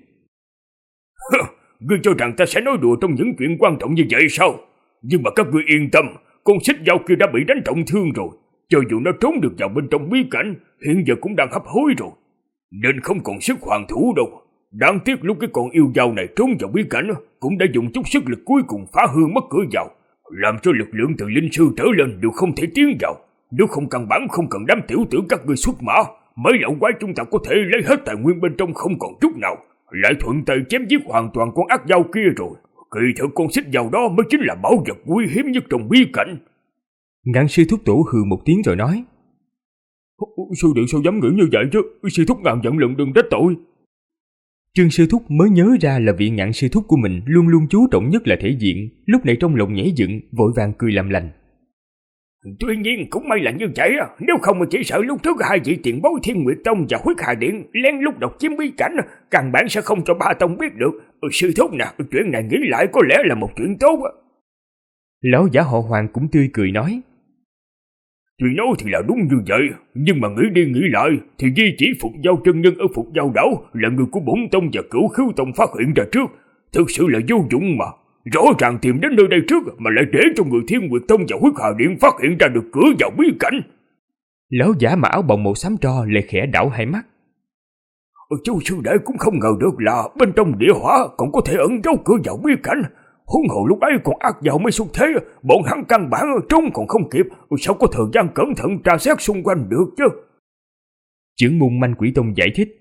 Ngươi cho rằng ta sẽ nói đùa trong những chuyện quan trọng như vậy sao? Nhưng mà các ngươi yên tâm, con xích dao kia đã bị đánh trọng thương rồi. Cho dù nó trốn được vào bên trong bí cảnh, hiện giờ cũng đang hấp hối rồi, nên không còn sức hoàn thủ đâu. Đáng tiếc lúc cái con yêu dao này trốn vào bí cảnh cũng đã dùng chút sức lực cuối cùng phá hư mất cửa vào. làm cho lực lượng từ linh sư trở lên đều không thể tiến vào. Nếu không căn bản không cần đám tiểu tử các ngươi xuất mã, mấy lão quái chúng ta có thể lấy hết tài nguyên bên trong không còn chút nào, lại thuận tay chém giết hoàn toàn con ác dao kia rồi. Kỳ thực con xích dao đó mới chính là bảo vật quý hiếm nhất trong bí cảnh. Ngạn sư thúc tổ hừ một tiếng rồi nói: Sư đệ sao dám nghĩ như vậy chứ, sư thúc ngàn vạn lần đừng trách tội. Trương sư thúc mới nhớ ra là vị Ngạn sư thúc của mình luôn luôn chú trọng nhất là thể diện, lúc này trong lòng nhảy dựng, vội vàng cười làm lành. Tuy nhiên cũng may là như vậy, nếu không mà chỉ sợ lúc trước hai vị tiền bối Thiên Nguyệt Tông và Huyết Hà Điện lén lút độc chiếm bí cảnh, căn bản sẽ không cho ba tông biết được. Sư thúc nè, chuyện này nghĩ lại có lẽ là một chuyện tốt. Lão giả họ Hoàng cũng tươi cười nói: Tuy nói thì là đúng như vậy, nhưng mà nghĩ đi nghĩ lại thì di chỉ Phục Giao chân nhân ở Phục Giao đảo là người của Bổn Tông và Cửu Khứu Tông phát hiện ra trước, thực sự là vô dụng mà. Rõ ràng tìm đến nơi đây trước mà lại để cho người Thiên Nguyệt Tông và Huyết Hà Điện phát hiện ra được cửa vào bí cảnh. Lão giả mà áo bào màu xám tro lại khẽ đảo hai mắt. Chú sư đệ cũng không ngờ được là bên trong địa hỏa còn có thể ẩn giấu cửa vào bí cảnh. Huống hồ lúc ấy còn ác dạo mới xuất thế, bọn hắn căn bản trốn còn không kịp, sao có thời gian cẩn thận tra xét xung quanh được chứ? Trưởng môn Manh Quỷ Tông giải thích: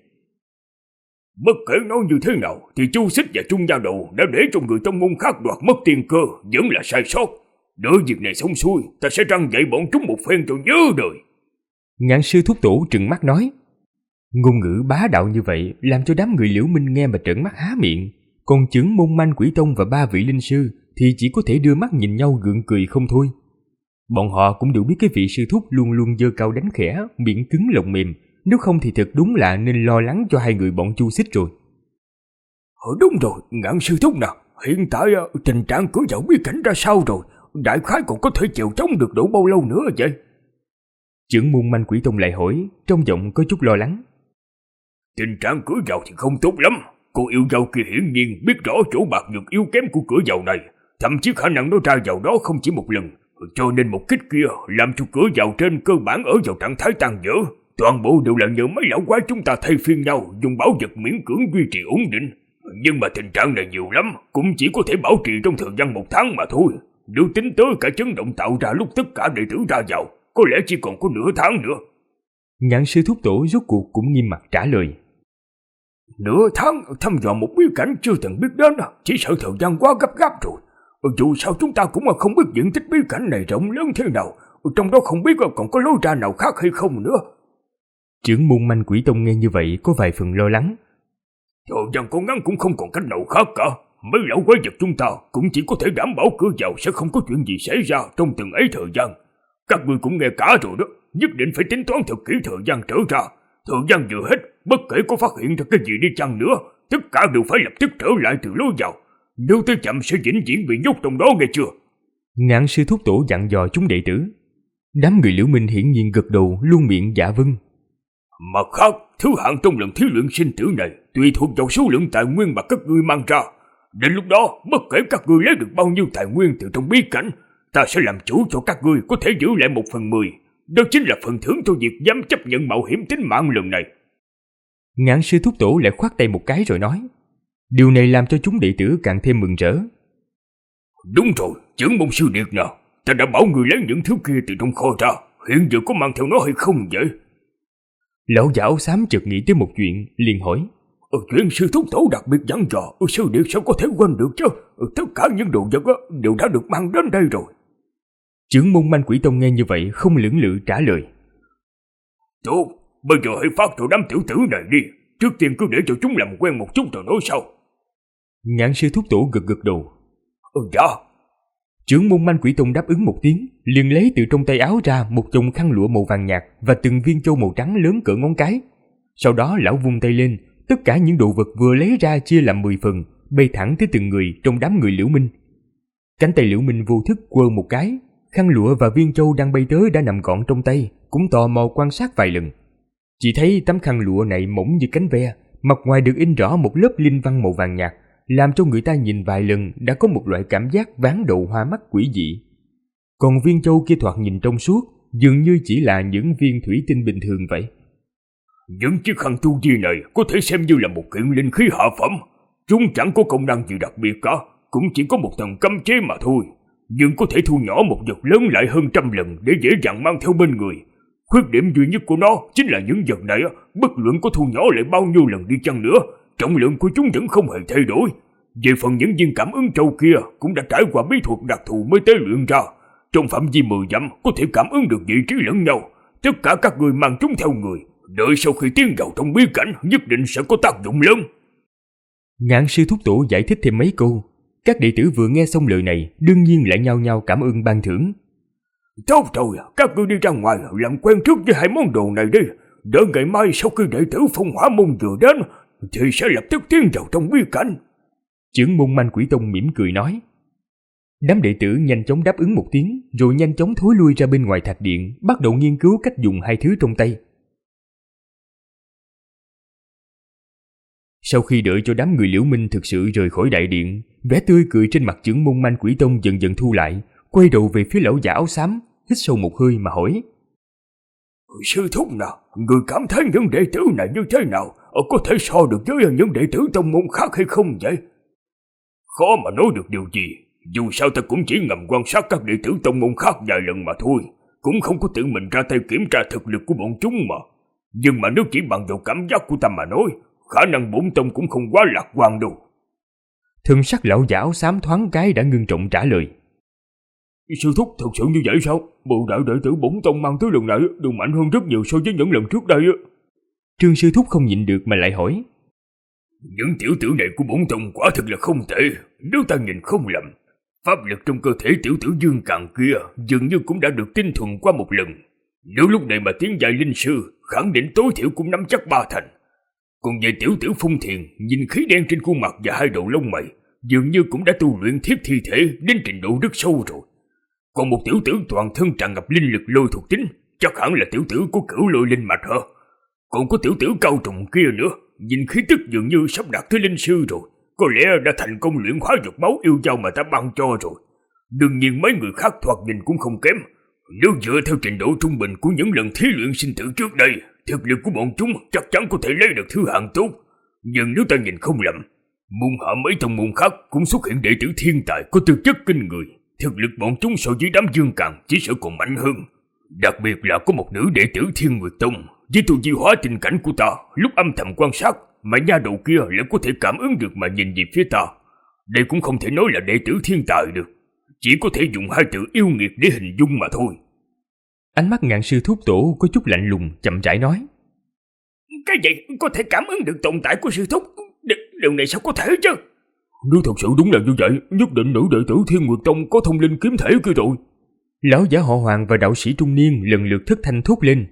Bất kể nói như thế nào thì Chu Xích và Trung Gia Đồ đã để cho người tông môn khác đoạt mất tiền cơ, vẫn là sai sót. Đợi việc này xong xuôi, ta sẽ răng dạy bọn chúng một phen cho nhớ đời. Ngạn sư thúc tổ trừng mắt nói. Ngôn ngữ bá đạo như vậy làm cho đám người Liễu Minh nghe mà trợn mắt há miệng. Còn trưởng môn Manh Quỷ Tông và ba vị linh sư thì chỉ có thể đưa mắt nhìn nhau gượng cười không thôi. Bọn họ cũng đều biết cái vị sư thúc luôn luôn giơ cao đánh khẽ, miệng cứng lòng mềm, nếu không thì thật đúng là nên lo lắng cho hai người bọn Chu Xích rồi. Đúng rồi, Ngạn sư thúc nào, hiện tại tình trạng cửa vào bí cảnh ra sao rồi? Đại khái còn có thể chịu chống được độ bao lâu nữa vậy? Trưởng môn Manh Quỷ Tông lại hỏi, trong giọng có chút lo lắng. Tình trạng cửa vào thì không tốt lắm. Cô yêu dâu kia hiển nhiên biết rõ chỗ bạc nhược yếu kém của cửa vào này, thậm chí khả năng nó ra vào đó không chỉ một lần, cho nên một kích kia làm cho cửa vào trên cơ bản ở vào trạng thái tan vỡ. Toàn bộ đều là nhờ mấy lão quái chúng ta thay phiên nhau dùng bảo vật miễn cưỡng duy trì ổn định. Nhưng mà tình trạng này nhiều lắm, cũng chỉ có thể bảo trì trong thời gian 1 tháng mà thôi. Nếu tính tới cả chấn động tạo ra lúc tất cả đệ tử ra vào, có lẽ chỉ còn có nửa tháng nữa. Ngạn sư thúc tổ rốt cuộc cũng nghiêm mặt trả lời. Nửa tháng thăm dò một bí cảnh chưa từng biết đến, chỉ sợ thời gian quá gấp gáp rồi. Dù sao chúng ta cũng không biết diện tích bí cảnh này rộng lớn thế nào, trong đó không biết còn có lối ra nào khác hay không nữa. Trưởng môn Manh Quỷ Tông nghe như vậy có vài phần lo lắng. Thời gian có ngắn cũng không còn cách nào khác cả. Mấy lão quái vật chúng ta cũng chỉ có thể đảm bảo cửa vào sẽ không có chuyện gì xảy ra trong từng ấy thời gian. Các ngươi cũng nghe cả rồi đó, nhất định phải tính toán thật kỹ thời gian trở ra. Thời gian vừa hết, bất kể có phát hiện ra cái gì đi chăng nữa, tất cả đều phải lập tức trở lại từ lối vào. Nếu tới chậm sẽ vĩnh viễn bị nhốt trong đó, nghe chưa? Ngạn sư thúc tổ dặn dò chúng đệ tử. Đám người Liễu Minh hiển nhiên gật đầu luôn miệng dạ vâng. Mặt khác, thứ hạng trong lần thí luyện sinh tử này tùy thuộc vào số lượng tài nguyên mà các ngươi mang ra. Đến lúc đó, bất kể các ngươi lấy được bao nhiêu tài nguyên từ trong bí cảnh, ta sẽ làm chủ cho các ngươi có thể giữ lại 1/10. Đó chính là phần thưởng cho việc dám chấp nhận mạo hiểm tính mạng lần này. Ngạn sư thúc tổ lại khoát tay một cái rồi nói. Điều này làm cho chúng đệ tử càng thêm mừng rỡ. Đúng rồi, trưởng môn sư điệt nào, ta đã bảo người lấy những thứ kia từ trong kho ra, hiện giờ có mang theo nó hay không vậy? Lão giả áo xám chợt nghĩ tới một chuyện, liền hỏi. Chuyện sư thúc tổ đặc biệt dặn dò, sư điệt sao có thể quên được chứ? Tất cả những đồ vật đều đã được mang đến đây rồi. Trưởng môn Manh Quỷ Tông nghe như vậy không lưỡng lự trả lời. Tốt, bây giờ hãy phát cho đám tiểu tử này đi. Trước tiên cứ để cho chúng làm quen một chút rồi nói sau. Ngạn sư thúc tổ gật gật đầu. Dạ. Trưởng môn Manh Quỷ Tông đáp ứng một tiếng, liền lấy từ trong tay áo ra một chồng khăn lụa màu vàng nhạt và từng viên châu màu trắng lớn cỡ ngón cái. Sau đó lão vung tay lên, tất cả những đồ vật vừa lấy ra chia làm 10 phần, bay thẳng tới từng người trong đám người Liễu Minh. Cánh tay Liễu Minh vô thức quơ một cái, khăn lụa và viên châu đang bay tới đã nằm gọn trong tay, cũng tò mò quan sát vài lần. Chỉ thấy tấm khăn lụa này mỏng như cánh ve, mặt ngoài được in rõ một lớp linh văn màu vàng nhạt, làm cho người ta nhìn vài lần đã có một loại cảm giác ván đầu hoa mắt quỷ dị. Còn viên châu kia thoạt nhìn trong suốt, dường như chỉ là những viên thủy tinh bình thường vậy. Những chiếc khăn tu di này có thể xem như là một kiện linh khí hạ phẩm. Chúng chẳng có công năng gì đặc biệt cả, cũng chỉ có một tầng cấm chế mà thôi. nhưng có thể thu nhỏ một vật lớn lại hơn 100 lần để dễ dàng mang theo bên người. Khuyết điểm duy nhất của nó chính là những vật này bất luận có thu nhỏ lại bao nhiêu lần đi chăng nữa, trọng lượng của chúng vẫn không hề thay đổi. Về phần những viên cảm ứng trâu kia cũng đã trải qua bí thuật đặc thù mới tế luyện ra. Trong phạm vi 10 dặm có thể cảm ứng được vị trí lẫn nhau. Tất cả các người mang chúng theo người, đợi sau khi tiến vào trong bí cảnh nhất định sẽ có tác dụng lớn. Ngạn sư thúc tổ giải thích thêm mấy câu. Các đệ tử vừa nghe xong lời này đương nhiên lại nhao nhao cảm ơn ban thưởng. Tốt rồi, các ngươi đi ra ngoài làm quen trước với hai món đồ này đi. Đợi ngày mai sau khi đệ tử Phong Hỏa Môn vừa đến thì sẽ lập tức tiến vào trong bí cảnh. Trưởng môn Manh Quỷ Tông mỉm cười nói. Đám đệ tử nhanh chóng đáp ứng một tiếng, rồi nhanh chóng thối lui ra bên ngoài thạch điện, bắt đầu nghiên cứu cách dùng hai thứ trong tay. Sau khi đợi cho đám người Liễu Minh thực sự rời khỏi đại điện, vẻ tươi cười trên mặt trưởng môn Manh Quỷ Tông dần dần thu lại, quay đầu về phía lão giả áo xám, hít sâu một hơi mà hỏi. Sư thúc nào, người cảm thấy những đệ tử này như thế nào? Có thể so được với những đệ tử tông môn khác hay không vậy? Khó mà nói được điều gì. Dù sao ta cũng chỉ ngầm quan sát các đệ tử tông môn khác vài lần mà thôi, cũng không có tự mình ra tay kiểm tra thực lực của bọn chúng mà. Nhưng mà nếu chỉ bằng vào cảm giác của ta mà nói, khả năng bổn tông cũng không quá lạc quan đâu. Thân sắc lão giả áo xám thoáng cái đã ngưng trọng trả lời. Sư thúc thật sự như vậy sao? Bộ đại đệ tử bổn tông mang tới lần này đều mạnh hơn rất nhiều so với những lần trước đây. Trương sư thúc không nhịn được mà lại hỏi. Những tiểu tử này của bổn tông quả thực là không tệ. Nếu ta nhìn không lầm, pháp lực trong cơ thể tiểu tử Dương Càn kia dường như cũng đã được tinh thuần qua một lần. Nếu lúc này mà tiến giai linh sư, khẳng định tối thiểu cũng nắm chắc 3 thành. Còn về tiểu tử Phong Thiền, nhìn khí đen trên khuôn mặt và hai đầu lông mày, dường như cũng đã tu luyện thiết thi thể đến trình độ rất sâu rồi. Còn một tiểu tử toàn thân tràn ngập linh lực lôi thuộc tính, chắc hẳn là tiểu tử của Cửu Lôi Linh Mạch hả? Còn có tiểu tử cao trùng kia nữa, nhìn khí tức dường như sắp đạt tới linh sư rồi, có lẽ đã thành công luyện hóa dược máu yêu dao mà ta ban cho rồi. Đương nhiên mấy người khác thoạt nhìn cũng không kém. Nếu dựa theo trình độ trung bình của những lần thí luyện sinh tử trước đây, thực lực của bọn chúng chắc chắn có thể lấy được thứ hạng tốt. Nhưng nếu ta nhìn không lầm, môn hạ mấy tông môn khác cũng xuất hiện đệ tử thiên tài có tư chất kinh người. Thực lực bọn chúng so với đám Dương Càn chỉ sợ còn mạnh hơn. Đặc biệt là có một nữ đệ tử Thiên Nguyệt Tông, với tu vi hóa tình cảnh của ta, lúc âm thầm quan sát mà nha đầu kia lại có thể cảm ứng được mà nhìn về phía ta. Đây cũng không thể nói là đệ tử thiên tài được, chỉ có thể dùng hai từ yêu nghiệt để hình dung mà thôi. Ánh mắt Ngạn sư thúc tổ có chút lạnh lùng, chậm rãi nói. Cái gì có thể cảm ứng được tồn tại của sư thúc? Điều này sao có thể chứ? Nếu thật sự đúng là như vậy, nhất định nữ đệ tử Thiên Nguyệt Tông có thông linh kiếm thể kia rồi. Lão giả họ Hoàng và đạo sĩ trung niên lần lượt thất thanh thốt lên.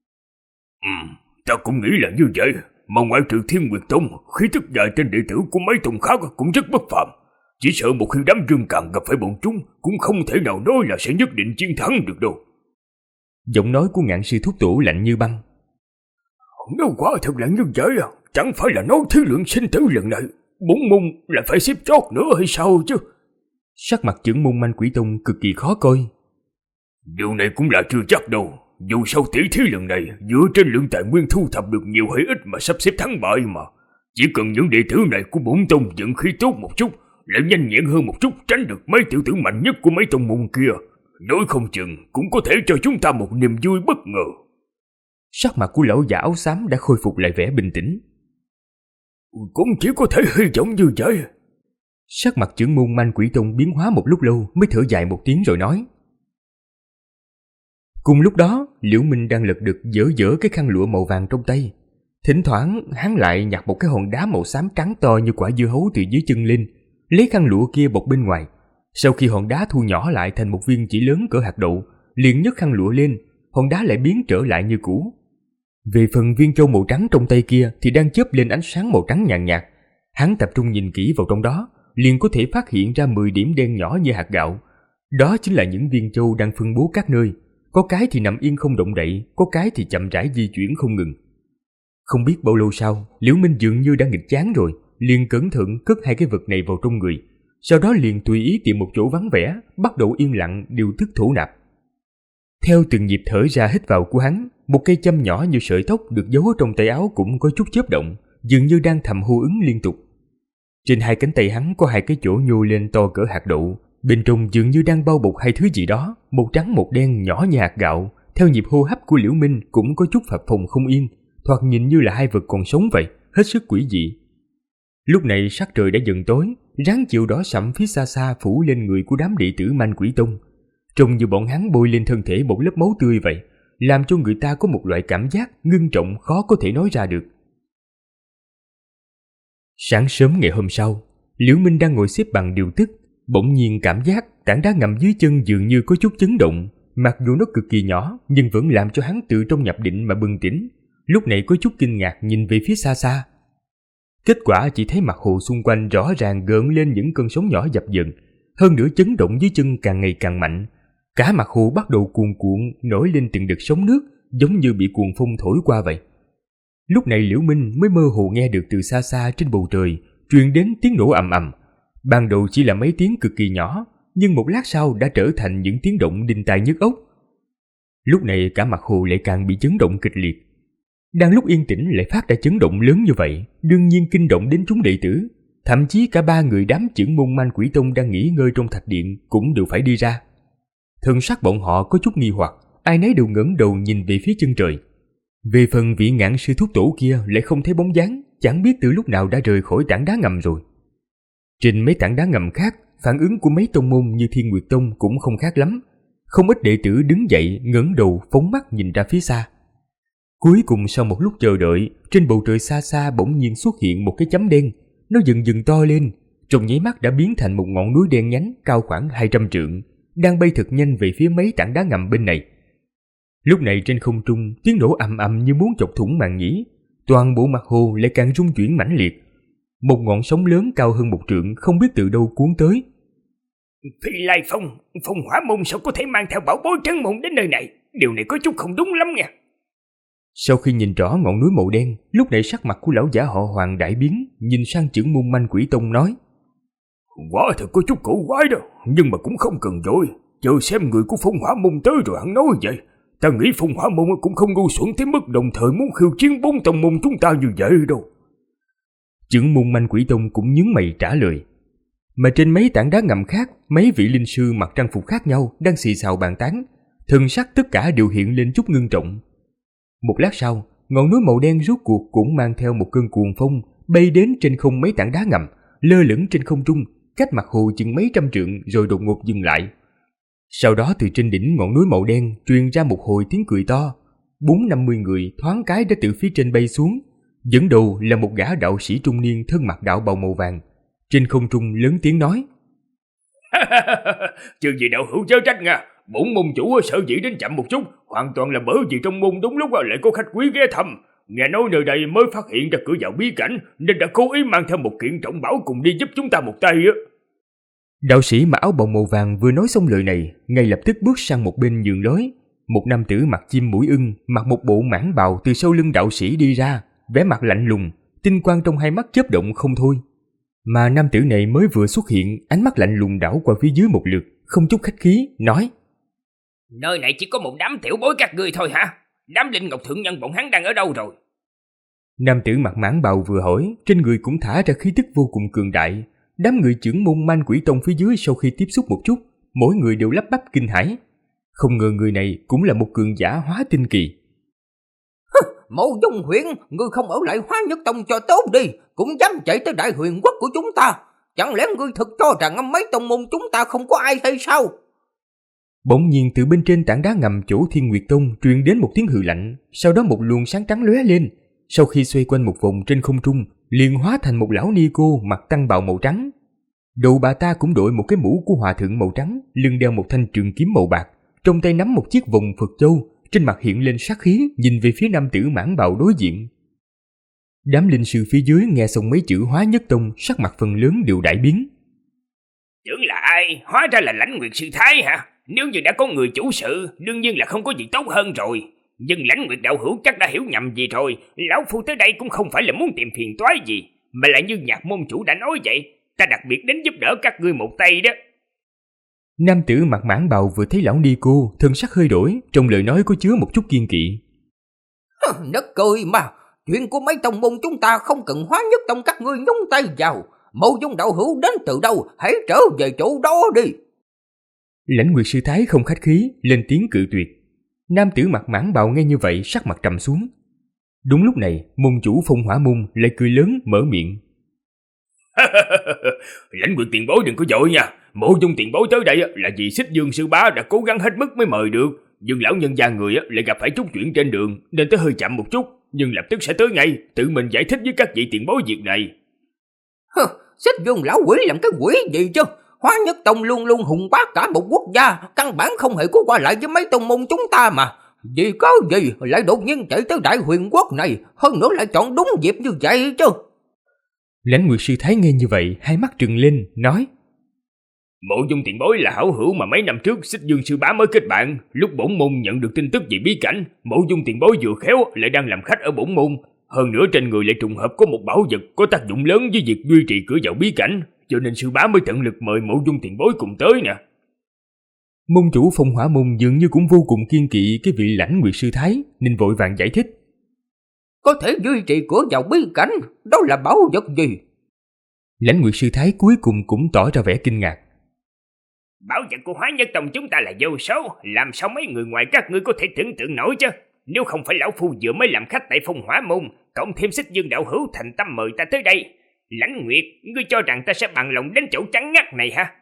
Ta cũng nghĩ là như vậy. Mà ngoại trừ Thiên Nguyệt Tông, khí tức dài trên đệ tử của mấy tông khác cũng rất bất phàm. Chỉ sợ một khi đám Dương Càn gặp phải bọn chúng, cũng không thể nào nói là sẽ nhất định chiến thắng được đâu. Giọng nói của Ngạn sư thúc tổ lạnh như băng. Nếu quả thật là như vậy, chẳng phải là nói thí luyện sinh tử lần này bốn môn lại phải xếp chót nữa hay sao chứ? Sắc mặt trưởng môn Manh Quỷ Tông cực kỳ khó coi. Điều này cũng là chưa chắc đâu. Dù sao tỷ thí lần này dựa trên lượng tài nguyên thu thập được nhiều hay ít mà sắp xếp thắng bại mà. Chỉ cần những đệ tử này của bổn tông vận khí tốt một chút, lại nhanh nhẹn hơn một chút, tránh được mấy tiểu tử mạnh nhất của mấy tông môn kia, nói không chừng cũng có thể cho chúng ta một niềm vui bất ngờ. Sắc mặt của lão giả áo xám đã khôi phục lại vẻ bình tĩnh. Cũng chỉ có thể hy vọng như vậy. Sắc mặt trưởng môn Manh Quỷ Tông biến hóa một lúc lâu mới thở dài một tiếng rồi nói. Cùng lúc đó, Liễu Minh đang lật đật dở cái khăn lụa màu vàng trong tay. Thỉnh thoảng hắn lại nhặt một cái hòn đá màu xám trắng to như quả dưa hấu từ dưới chân lên, lấy khăn lụa kia bọc bên ngoài. Sau khi hòn đá thu nhỏ lại thành một viên chỉ lớn cỡ hạt đậu, liền nhấc khăn lụa lên, hòn đá lại biến trở lại như cũ. Về phần viên châu màu trắng trong tay kia thì đang chớp lên ánh sáng màu trắng nhàn nhạt. Hắn tập trung nhìn kỹ vào trong đó, liền có thể phát hiện ra 10 điểm đen nhỏ như hạt gạo. Đó chính là những viên châu đang phân bố các nơi. Có cái thì nằm yên không động đậy, có cái thì chậm rãi di chuyển không ngừng. Không biết bao lâu sau, Liễu Minh dường như đã nghịch chán rồi, liền cẩn thận cất hai cái vật này vào trong người. Sau đó liền tùy ý tìm một chỗ vắng vẻ, bắt đầu yên lặng điều tức thổ nạp. Theo từng nhịp thở ra hít vào của hắn, một cây châm nhỏ như sợi tóc được giấu ở trong tay áo cũng có chút chớp động, dường như đang thầm hô ứng liên tục. Trên hai cánh tay hắn có hai cái chỗ nhô lên to cỡ hạt đậu, Bên trong dường như đang bao bọc hai thứ gì đó, một trắng một đen nhỏ như hạt gạo. Theo nhịp hô hấp của Liễu Minh cũng có chút phập phồng không yên, thoạt nhìn như là hai vật còn sống vậy, hết sức quỷ dị. Lúc này sắc trời đã dần tối, ráng chiều đỏ sẫm phía xa xa phủ lên người của đám đệ tử Man Quỷ Tông. Trông như bọn hắn bôi lên thân thể một lớp máu tươi vậy, làm cho người ta có một loại cảm giác ngưng trọng khó có thể nói ra được. Sáng sớm ngày hôm sau, Liễu Minh đang ngồi xếp bằng điều tức, bỗng nhiên cảm giác tảng đá ngầm dưới chân dường như có chút chấn động, mặc dù nó cực kỳ nhỏ nhưng vẫn làm cho hắn từ trong nhập định mà bừng tỉnh. Lúc này có chút kinh ngạc nhìn về phía xa xa. Kết quả chỉ thấy mặt hồ xung quanh rõ ràng gợn lên những cơn sóng nhỏ dập dần, hơn nữa chấn động dưới chân càng ngày càng mạnh. Cả mặt hồ bắt đầu cuồn cuộn nổi lên từng đợt sóng nước, giống như bị cuồng phong thổi qua vậy. Lúc này Liễu Minh mới mơ hồ nghe được từ xa xa trên bầu trời truyền đến tiếng nổ ầm ầm. Ban đầu chỉ là mấy tiếng cực kỳ nhỏ, nhưng một lát sau đã trở thành những tiếng động đinh tai nhức óc. Lúc này cả mặt hồ lại càng bị chấn động kịch liệt. Đang lúc yên tĩnh lại phát ra chấn động lớn như vậy, đương nhiên kinh động đến chúng đệ tử. Thậm chí cả ba người đám chưởng môn Man Quỷ Tông đang nghỉ ngơi trong thạch điện cũng đều phải đi ra. Thần sắc bọn họ có chút nghi hoặc, ai nấy đều ngẩng đầu nhìn về phía chân trời. Về phần vị Ngạn sư thúc tổ kia lại không thấy bóng dáng, chẳng biết từ lúc nào đã rời khỏi tảng đá ngầm rồi. Trên mấy tảng đá ngầm khác, phản ứng của mấy tông môn như Thiên Nguyệt Tông cũng không khác lắm. Không ít đệ tử đứng dậy ngẩng đầu phóng mắt nhìn ra phía xa. Cuối cùng sau một lúc chờ đợi, trên bầu trời xa xa bỗng nhiên xuất hiện một cái chấm đen. Nó dần dần to lên, trong nháy mắt đã biến thành một ngọn núi đen nhánh cao khoảng 200 trượng, đang bay thật nhanh về phía mấy tảng đá ngầm bên này. Lúc này trên không trung, tiếng nổ ầm ầm như muốn chọc thủng màn nhĩ, toàn bộ mặt hồ lại càng rung chuyển mãnh liệt. Một ngọn sóng lớn cao hơn 1 trượng không biết từ đâu cuốn tới. Phi Lai Phong, Phong Hỏa Môn sao có thể mang theo bảo bối trấn môn đến nơi này? Điều này có chút không đúng lắm nha. Sau khi nhìn rõ ngọn núi màu đen, lúc này sắc mặt của lão giả họ Hoàng đại biến, nhìn sang chưởng môn Man Quỷ Tông nói: Quả thật có chút cổ quái đó, nhưng mà cũng không cần vội, chờ xem người của Phong Hỏa Môn tới rồi hắn nói vậy. Ta nghĩ Phong Hỏa Môn cũng không ngu xuẩn tới mức đồng thời muốn khiêu chiến 4 tông môn chúng ta như vậy đâu. Chưởng môn Man Quỷ Tông cũng nhướng mày trả lời. Mà trên mấy tảng đá ngầm khác, mấy vị linh sư mặc trang phục khác nhau đang xì xào bàn tán, thần sắc tất cả đều hiện lên chút ngưng trọng. Một lát sau, ngọn núi màu đen rốt cuộc cũng mang theo một cơn cuồng phong bay đến trên không mấy tảng đá ngầm, lơ lửng trên không trung, cách mặt hồ chừng mấy trăm trượng rồi đột ngột dừng lại. Sau đó từ trên đỉnh ngọn núi màu đen truyền ra một hồi tiếng cười to. 40-50 người thoáng cái đã từ phía trên bay xuống, dẫn đầu là một gã đạo sĩ trung niên thân mặc đạo bào màu vàng. Trên không trung lớn tiếng nói: Chứ gì đạo hữu chớ trách nha, bổn môn chủ sở dĩ đến chậm một chút, hoàn toàn là bởi vì trong môn đúng lúc lại có khách quý ghé thăm. Nghe nói nơi đây mới phát hiện ra cửa vào bí cảnh, nên đã cố ý mang theo một kiện trọng bảo cùng đi giúp chúng ta một tay á. Đạo sĩ mặc áo bào màu vàng vừa nói xong lời này, ngay lập tức bước sang một bên nhường lối. Một nam tử mặc chim mũi ưng, mặc một bộ mãng bào từ sau lưng đạo sĩ đi ra, vẻ mặt lạnh lùng, tinh quang trong hai mắt chớp động không thôi. Mà nam tử này mới vừa xuất hiện, ánh mắt lạnh lùng đảo qua phía dưới một lượt, không chút khách khí, nói: Nơi này chỉ có một đám tiểu bối các ngươi thôi hả? Đám Linh Ngọc Thượng Nhân bọn hắn đang ở đâu rồi? Nam tử mặc mãng bào vừa hỏi, trên người cũng thả ra khí tức vô cùng cường đại. Đám người chưởng môn Man Quỷ Tông phía dưới sau khi tiếp xúc một chút, mỗi người đều lắp bắp kinh hãi. Không ngờ người này cũng là một cường giả hóa tinh kỳ. Mộ Dung Huyễn, ngươi không ở lại Hóa Nhất Tông cho tốt đi, cũng dám chạy tới Đại Huyền Quốc của chúng ta. Chẳng lẽ ngươi thực cho rằng mấy tông môn chúng ta không có ai hay sao? Bỗng nhiên từ bên trên tảng đá ngầm chỗ Thiên Nguyệt Tông truyền đến một tiếng hừ lạnh, sau đó một luồng sáng trắng lóe lên. Sau khi xoay quanh một vòng trên không trung, liền hóa thành một lão ni cô mặc tăng bào màu trắng. Đầu bà ta cũng đội một cái mũ của hòa thượng màu trắng, lưng đeo một thanh trường kiếm màu bạc, trong tay nắm một chiếc vòng Phật châu, trên mặt hiện lên sát khí, nhìn về phía nam tử mãng bào đối diện. Đám linh sư phía dưới nghe xong mấy chữ Hóa Nhất Tông, sắc mặt phần lớn đều đại biến. Tưởng là ai? Hóa ra là Lãnh Nguyệt Sư Thái hả? Nếu như đã có người chủ sự, đương nhiên là không có gì tốt hơn rồi. Nhưng Lãnh Nguyệt đạo hữu chắc đã hiểu nhầm gì rồi. Lão phu tới đây cũng không phải là muốn tìm phiền toái gì, mà lại như Nhạc môn chủ đã nói vậy, ta đặc biệt đến giúp đỡ các ngươi một tay đó. Nam tử mặc mãng bào vừa thấy lão ni cô, thân sắc hơi đổi, trong lời nói có chứa một chút kiên kỵ. Nất cười mà, chuyện của mấy tông môn chúng ta không cần Hóa Nhất Tông các ngươi nhúng tay vào. Mộ Dung đạo hữu đến từ đâu, hãy trở về chỗ đó đi. Lãnh Nguyệt Sư Thái không khách khí, lên tiếng cự tuyệt. Nam tử mặc mãng bào nghe như vậy sắc mặt trầm xuống. Đúng lúc này, môn chủ Phong Hỏa Môn lại cười lớn mở miệng. Lãnh Nguyệt tiền bối đừng có vội nha. Mộ Dung tiền bối tới đây là vì Xích Dương sư bá đã cố gắng hết mức mới mời được, nhưng lão nhân gia người lại gặp phải chút chuyện trên đường nên tới hơi chậm một chút, nhưng lập tức sẽ tới ngay, tự mình giải thích với các vị tiền bối việc này. Xích Dương lão quỷ làm cái quỷ gì chứ? Hóa Nhất Tông luôn luôn hùng bá cả một quốc gia, căn bản không hề có qua lại với mấy tông môn chúng ta mà. Vì có gì lại đột nhiên chạy tới Đại Huyền Quốc này, hơn nữa lại chọn đúng dịp như vậy chứ? Lãnh Nguyệt Sư Thái nghe như vậy, hai mắt trừng lên, nói. Mộ Dung tiền bối là hảo hữu mà mấy năm trước Xích Dương sư bá mới kết bạn. Lúc bổn môn nhận được tin tức về bí cảnh, Mộ Dung tiền bối vừa khéo lại đang làm khách ở bổn môn. Hơn nữa trên người lại trùng hợp có một bảo vật có tác dụng lớn với việc duy trì cửa vào bí cảnh, cho nên sư bá mới tận lực mời Mộ Dung tiền bối cùng tới nè. Môn chủ Phong Hỏa Môn dường như cũng vô cùng kiên kỵ cái vị Lãnh Nguyệt Sư Thái, nên vội vàng giải thích. Có thể duy trì cửa vào bí cảnh, đó là bảo vật gì? Lãnh Nguyệt Sư Thái cuối cùng cũng tỏ ra vẻ kinh ngạc. Bảo vật của Hóa Nhất Tông chúng ta là vô số, làm sao mấy người ngoài các ngươi có thể tưởng tượng nổi chứ? Nếu không phải lão phu vừa mới làm khách tại Phong Hỏa Môn, cộng thêm Xích Dương đạo hữu thành tâm mời ta tới đây, Lãnh Nguyệt, ngươi cho rằng ta sẽ bằng lòng đến chỗ trắng ngắt này hả?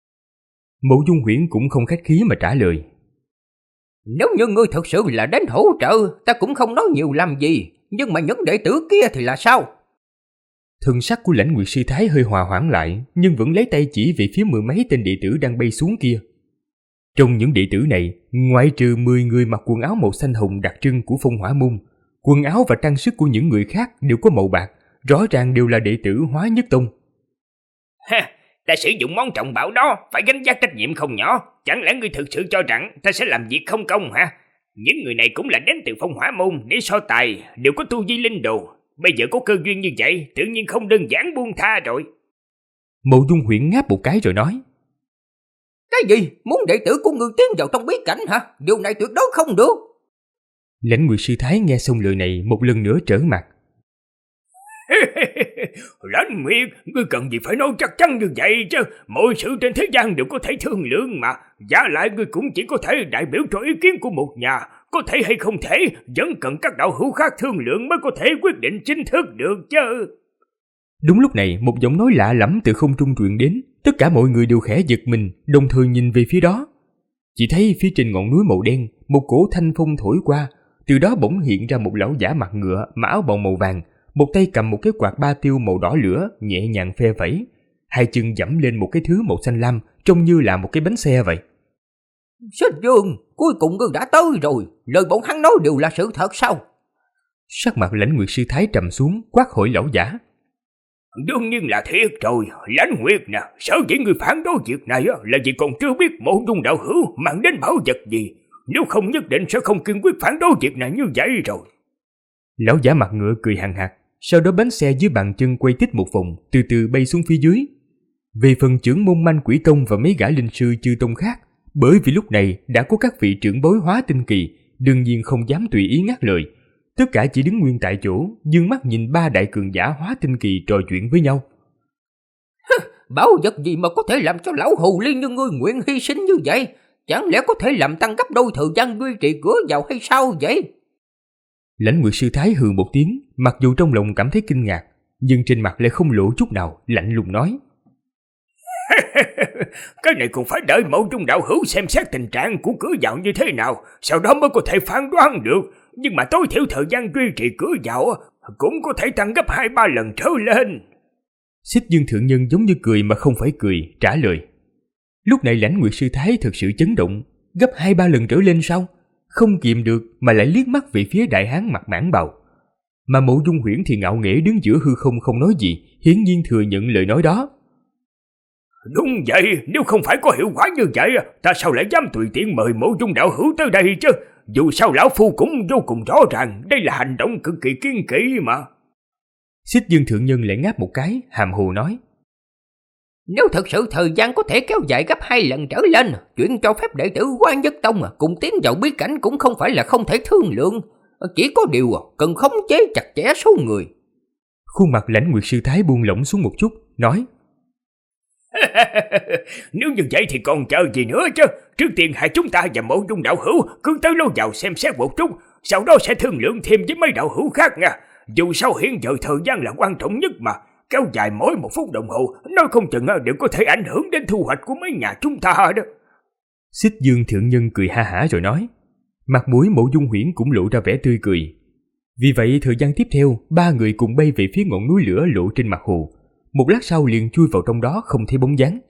Mộ Dung Huyễn cũng không khách khí mà trả lời. Nếu như ngươi thật sự là đến hỗ trợ, ta cũng không nói nhiều làm gì, nhưng mà những đệ tử kia thì là sao? Thần sắc của Lãnh Nguyệt Sư Thái hơi hòa hoãn lại, nhưng vẫn lấy tay chỉ về phía mười mấy tên đệ tử đang bay xuống kia. Trong những đệ tử này, ngoại trừ 10 người mặc quần áo màu xanh hồng đặc trưng của Phong Hỏa Môn, quần áo và trang sức của những người khác đều có màu bạc, rõ ràng đều là đệ tử Hóa Nhất Tông. Ha, ta sử dụng món trọng bảo đó, phải gánh vác trách nhiệm không nhỏ. Chẳng lẽ ngươi thực sự cho rằng ta sẽ làm việc không công hả? Những người này cũng là đến từ Phong Hỏa Môn để so tài, đều có tu vi linh đồ. Bây giờ có cơ duyên như vậy, tự nhiên không đơn giản buông tha rồi. Mộ Dung Huyễn ngáp một cái rồi nói. Cái gì? Muốn đệ tử của ngươi tiến vào trong bí cảnh hả? Điều này tuyệt đối không được. Lãnh Nguyệt Sư Thái nghe xong lời này một lần nữa trở mặt. Lãnh Nguyệt, ngươi cần gì phải nói chắc chắn như vậy chứ? Mọi sự trên thế gian đều có thể thương lượng mà. Giả lại ngươi cũng chỉ có thể đại biểu cho ý kiến của một nhà. Có thể hay không thể, vẫn cần các đạo hữu khác thương lượng mới có thể quyết định chính thức được chứ. Đúng lúc này, một giọng nói lạ lẫm từ không trung truyền đến. Tất cả mọi người đều khẽ giật mình, đồng thời nhìn về phía đó. Chỉ thấy phía trên ngọn núi màu đen, một cỗ thanh phong thổi qua, từ đó bỗng hiện ra một lão giả mặt ngựa, mặc áo bào màu vàng, một tay cầm một cái quạt ba tiêu màu đỏ lửa, nhẹ nhàng phe phẩy, hai chân giẫm lên một cái thứ màu xanh lam, trông như là một cái bánh xe vậy. Xích Dương, cuối cùng ngươi đã tới rồi, lời bọn hắn nói đều là sự thật sao? Sắc mặt Lãnh Nguyệt Sư Thái trầm xuống, quát hỏi lão giả. Đương nhiên là thiệt rồi, Lãnh Nguyệt nè, sở dĩ người phản đối việc này là vì còn chưa biết Mộ Dung đạo hữu mang đến bảo vật gì, nếu không nhất định sẽ không kiên quyết phản đối việc này như vậy rồi. Lão giả mặt ngựa cười hằng hặc, sau đó bánh xe dưới bàn chân quay tít một vòng, từ từ bay xuống phía dưới. Về phần trưởng môn Manh Quỷ Tông và mấy gã linh sư chư tông khác, bởi vì lúc này đã có các vị trưởng bối Hóa Tinh Kỳ, đương nhiên không dám tùy ý ngắt lời. Tất cả chỉ đứng nguyên tại chỗ, dương mắt nhìn ba đại cường giả Hóa Tinh Kỳ trò chuyện với nhau. Bảo vật gì mà có thể làm cho lão hồ ly như ngươi nguyện hy sinh như vậy? Chẳng lẽ có thể làm tăng gấp đôi thời gian duy trì cửa vào hay sao vậy? Lãnh Nguyệt Sư Thái hừ một tiếng, mặc dù trong lòng cảm thấy kinh ngạc, nhưng trên mặt lại không lộ chút nào, lạnh lùng nói. Cái này còn phải đợi Mộ Dung đạo hữu xem xét tình trạng của cửa vào như thế nào, sau đó mới có thể phán đoán được. Nhưng mà tối thiểu thời gian duy trì cửa vào cũng có thể tăng gấp 2-3 lần trở lên. Xích Dương thượng nhân giống như cười mà không phải cười, trả lời. Lúc này Lãnh Nguyệt Sư Thái thực sự chấn động, gấp 2-3 lần trở lên sao? Không kìm được mà lại liếc mắt về phía đại hán mặt mãng bào. Mà Mộ Dung Huyễn thì ngạo nghễ đứng giữa hư không không nói gì, hiển nhiên thừa nhận lời nói đó. Đúng vậy, nếu không phải có hiệu quả như vậy, ta sao lại dám tùy tiện mời Mộ Dung đạo hữu tới đây chứ? Dù sao lão phu cũng vô cùng rõ ràng, đây là hành động cực kỳ kiên kỵ mà. Xích Dương thượng nhân lại ngáp một cái, hàm hồ nói. Nếu thật sự thời gian có thể kéo dài gấp 2 lần trở lên, chuyện cho phép đệ tử Hóa Nhất Tông cùng tiến vào bí cảnh cũng không phải là không thể thương lượng. Chỉ có điều cần khống chế chặt chẽ số người. Khuôn mặt Lãnh Nguyệt Sư Thái buông lỏng xuống một chút, nói. Nếu như vậy thì còn chờ gì nữa chứ. Trước tiên hai chúng ta và Mộ Dung đạo hữu cứ tới lối vào xem xét một chút, sau đó sẽ thương lượng thêm với mấy đạo hữu khác nha. Dù sao hiện giờ thời gian là quan trọng nhất mà, kéo dài mỗi 1 phút đồng hồ nói không chừng đều có thể ảnh hưởng đến thu hoạch của mấy nhà chúng ta đó. Xích Dương thượng nhân cười ha hả rồi nói. Mặt mũi Mộ Dung Huyễn cũng lộ ra vẻ tươi cười. Vì vậy thời gian tiếp theo, 3 người cùng bay về phía ngọn núi lửa lộ trên mặt hồ. Một lát sau liền chui vào trong đó không thấy bóng dáng.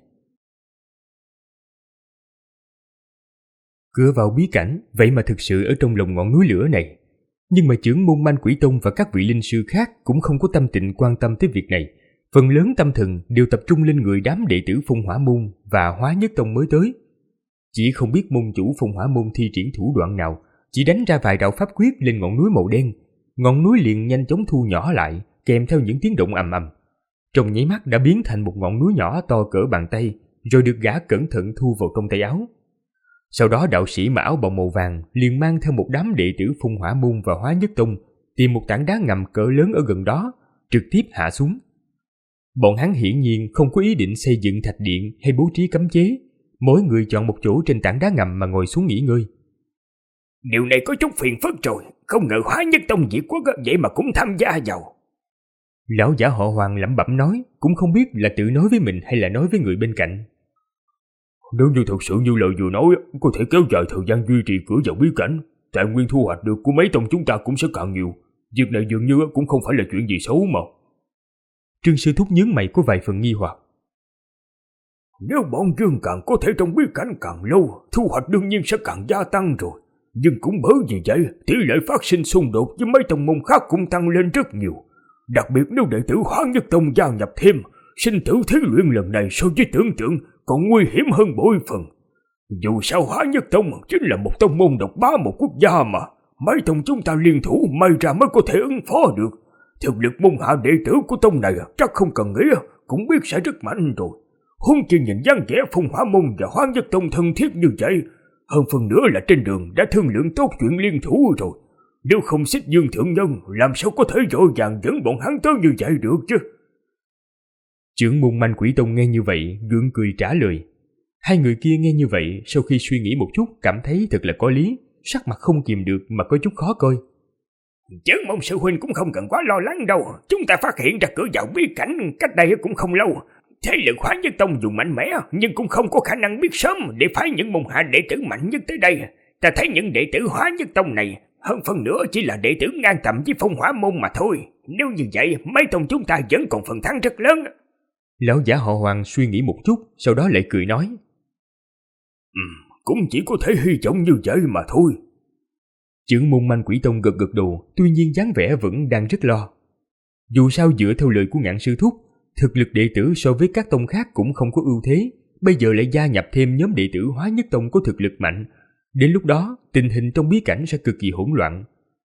Cửa vào bí cảnh vậy mà thực sự ở trong lòng ngọn núi lửa này. Nhưng mà chưởng môn Manh Quỷ Tông và các vị linh sư khác cũng không có tâm tình quan tâm tới việc này. Phần lớn tâm thần đều tập trung lên người đám đệ tử Phong Hỏa Môn và Hóa Nhất Tông mới tới. Chỉ không biết môn chủ Phong Hỏa Môn thi triển thủ đoạn nào, chỉ đánh ra vài đạo pháp quyết lên ngọn núi màu đen. Ngọn núi liền nhanh chóng thu nhỏ lại, kèm theo những tiếng động ầm ầm. Trong nháy mắt đã biến thành một ngọn núi nhỏ to cỡ bàn tay, rồi được gã cẩn thận thu vào trong tay áo. Sau đó đạo sĩ mặc áo bào màu vàng liền mang theo một đám đệ tử Phong Hỏa Môn và Hóa Nhất Tông tìm một tảng đá ngầm cỡ lớn ở gần đó, trực tiếp hạ xuống. Bọn hắn hiển nhiên không có ý định xây dựng thạch điện hay bố trí cấm chế, mỗi người chọn một chỗ trên tảng đá ngầm mà ngồi xuống nghỉ ngơi. Điều này có chút phiền phức rồi, không ngờ Hóa Nhất Tông diệt quốc vậy mà cũng tham gia vào. Lão giả họ Hoàng lẩm bẩm nói, cũng không biết là tự nói với mình hay là nói với người bên cạnh. Nếu như thật sự như lời vừa nói, có thể kéo dài thời gian duy trì cửa vào bí cảnh, tài nguyên thu hoạch được của mấy tông chúng ta cũng sẽ càng nhiều. Việc này dường như cũng không phải là chuyện gì xấu mà. Trương Sư Thúc nhướng mày có vài phần nghi hoặc. Nếu bọn Dương càng có thể trong bí cảnh càng lâu, thu hoạch đương nhiên sẽ càng gia tăng rồi. Nhưng cũng bởi vì vậy, tỷ lệ phát sinh xung đột với mấy tông môn khác cũng tăng lên rất nhiều. Đặc biệt nếu đệ tử Hóa Nhất Tông gia nhập thêm, sinh tử thí luyện lần này so với tưởng tượng còn nguy hiểm hơn bội phần. Dù sao Hóa Nhất Tông chính là một tông môn độc bá một quốc gia mà, mấy tông chúng ta liên thủ may ra mới có thể ứng phó được. Thực lực môn hạ đệ tử của tông này chắc không cần nghĩ cũng biết sẽ rất mạnh rồi. Huống chi nhìn dáng vẻ Phong Hỏa Môn và Hóa Nhất Tông thân thiết như vậy, hơn phần nữa là trên đường đã thương lượng tốt chuyện liên thủ rồi. Nếu không Xích Dương thượng nhân, làm sao có thể dội vàng dẫn bọn hắn tới như vậy được chứ? Trưởng môn Manh Quỷ Tông nghe như vậy, gượng cười trả lời. Hai người kia nghe như vậy, sau khi suy nghĩ một chút, cảm thấy thật là có lý, sắc mặt không kìm được mà có chút khó coi. Trưởng môn sư huynh cũng không cần quá lo lắng đâu, chúng ta phát hiện ra cửa vào bí cảnh cách đây cũng không lâu. Thế lực Hóa Nhất Tông dù mạnh mẽ, nhưng cũng không có khả năng biết sớm để phái những môn hạ đệ tử mạnh nhất tới đây. Ta thấy những đệ tử Hóa Nhất Tông này, hơn phần nữa chỉ là đệ tử ngang tầm với Phong Hỏa Môn mà thôi. Nếu như vậy, mấy tông chúng ta vẫn còn phần thắng rất lớn. Lão giả họ Hoàng suy nghĩ một chút, sau đó lại cười nói. Cũng chỉ có thể hy vọng như vậy mà thôi. Trưởng môn Manh Quỷ Tông gật gật đầu, tuy nhiên dáng vẻ vẫn đang rất lo. Dù sao dựa theo lời của Ngạn Sư Thúc, thực lực đệ tử so với các tông khác cũng không có ưu thế, bây giờ lại gia nhập thêm nhóm đệ tử Hóa Nhất Tông có thực lực mạnh. Đến lúc đó, tình hình trong bí cảnh sẽ cực kỳ hỗn loạn.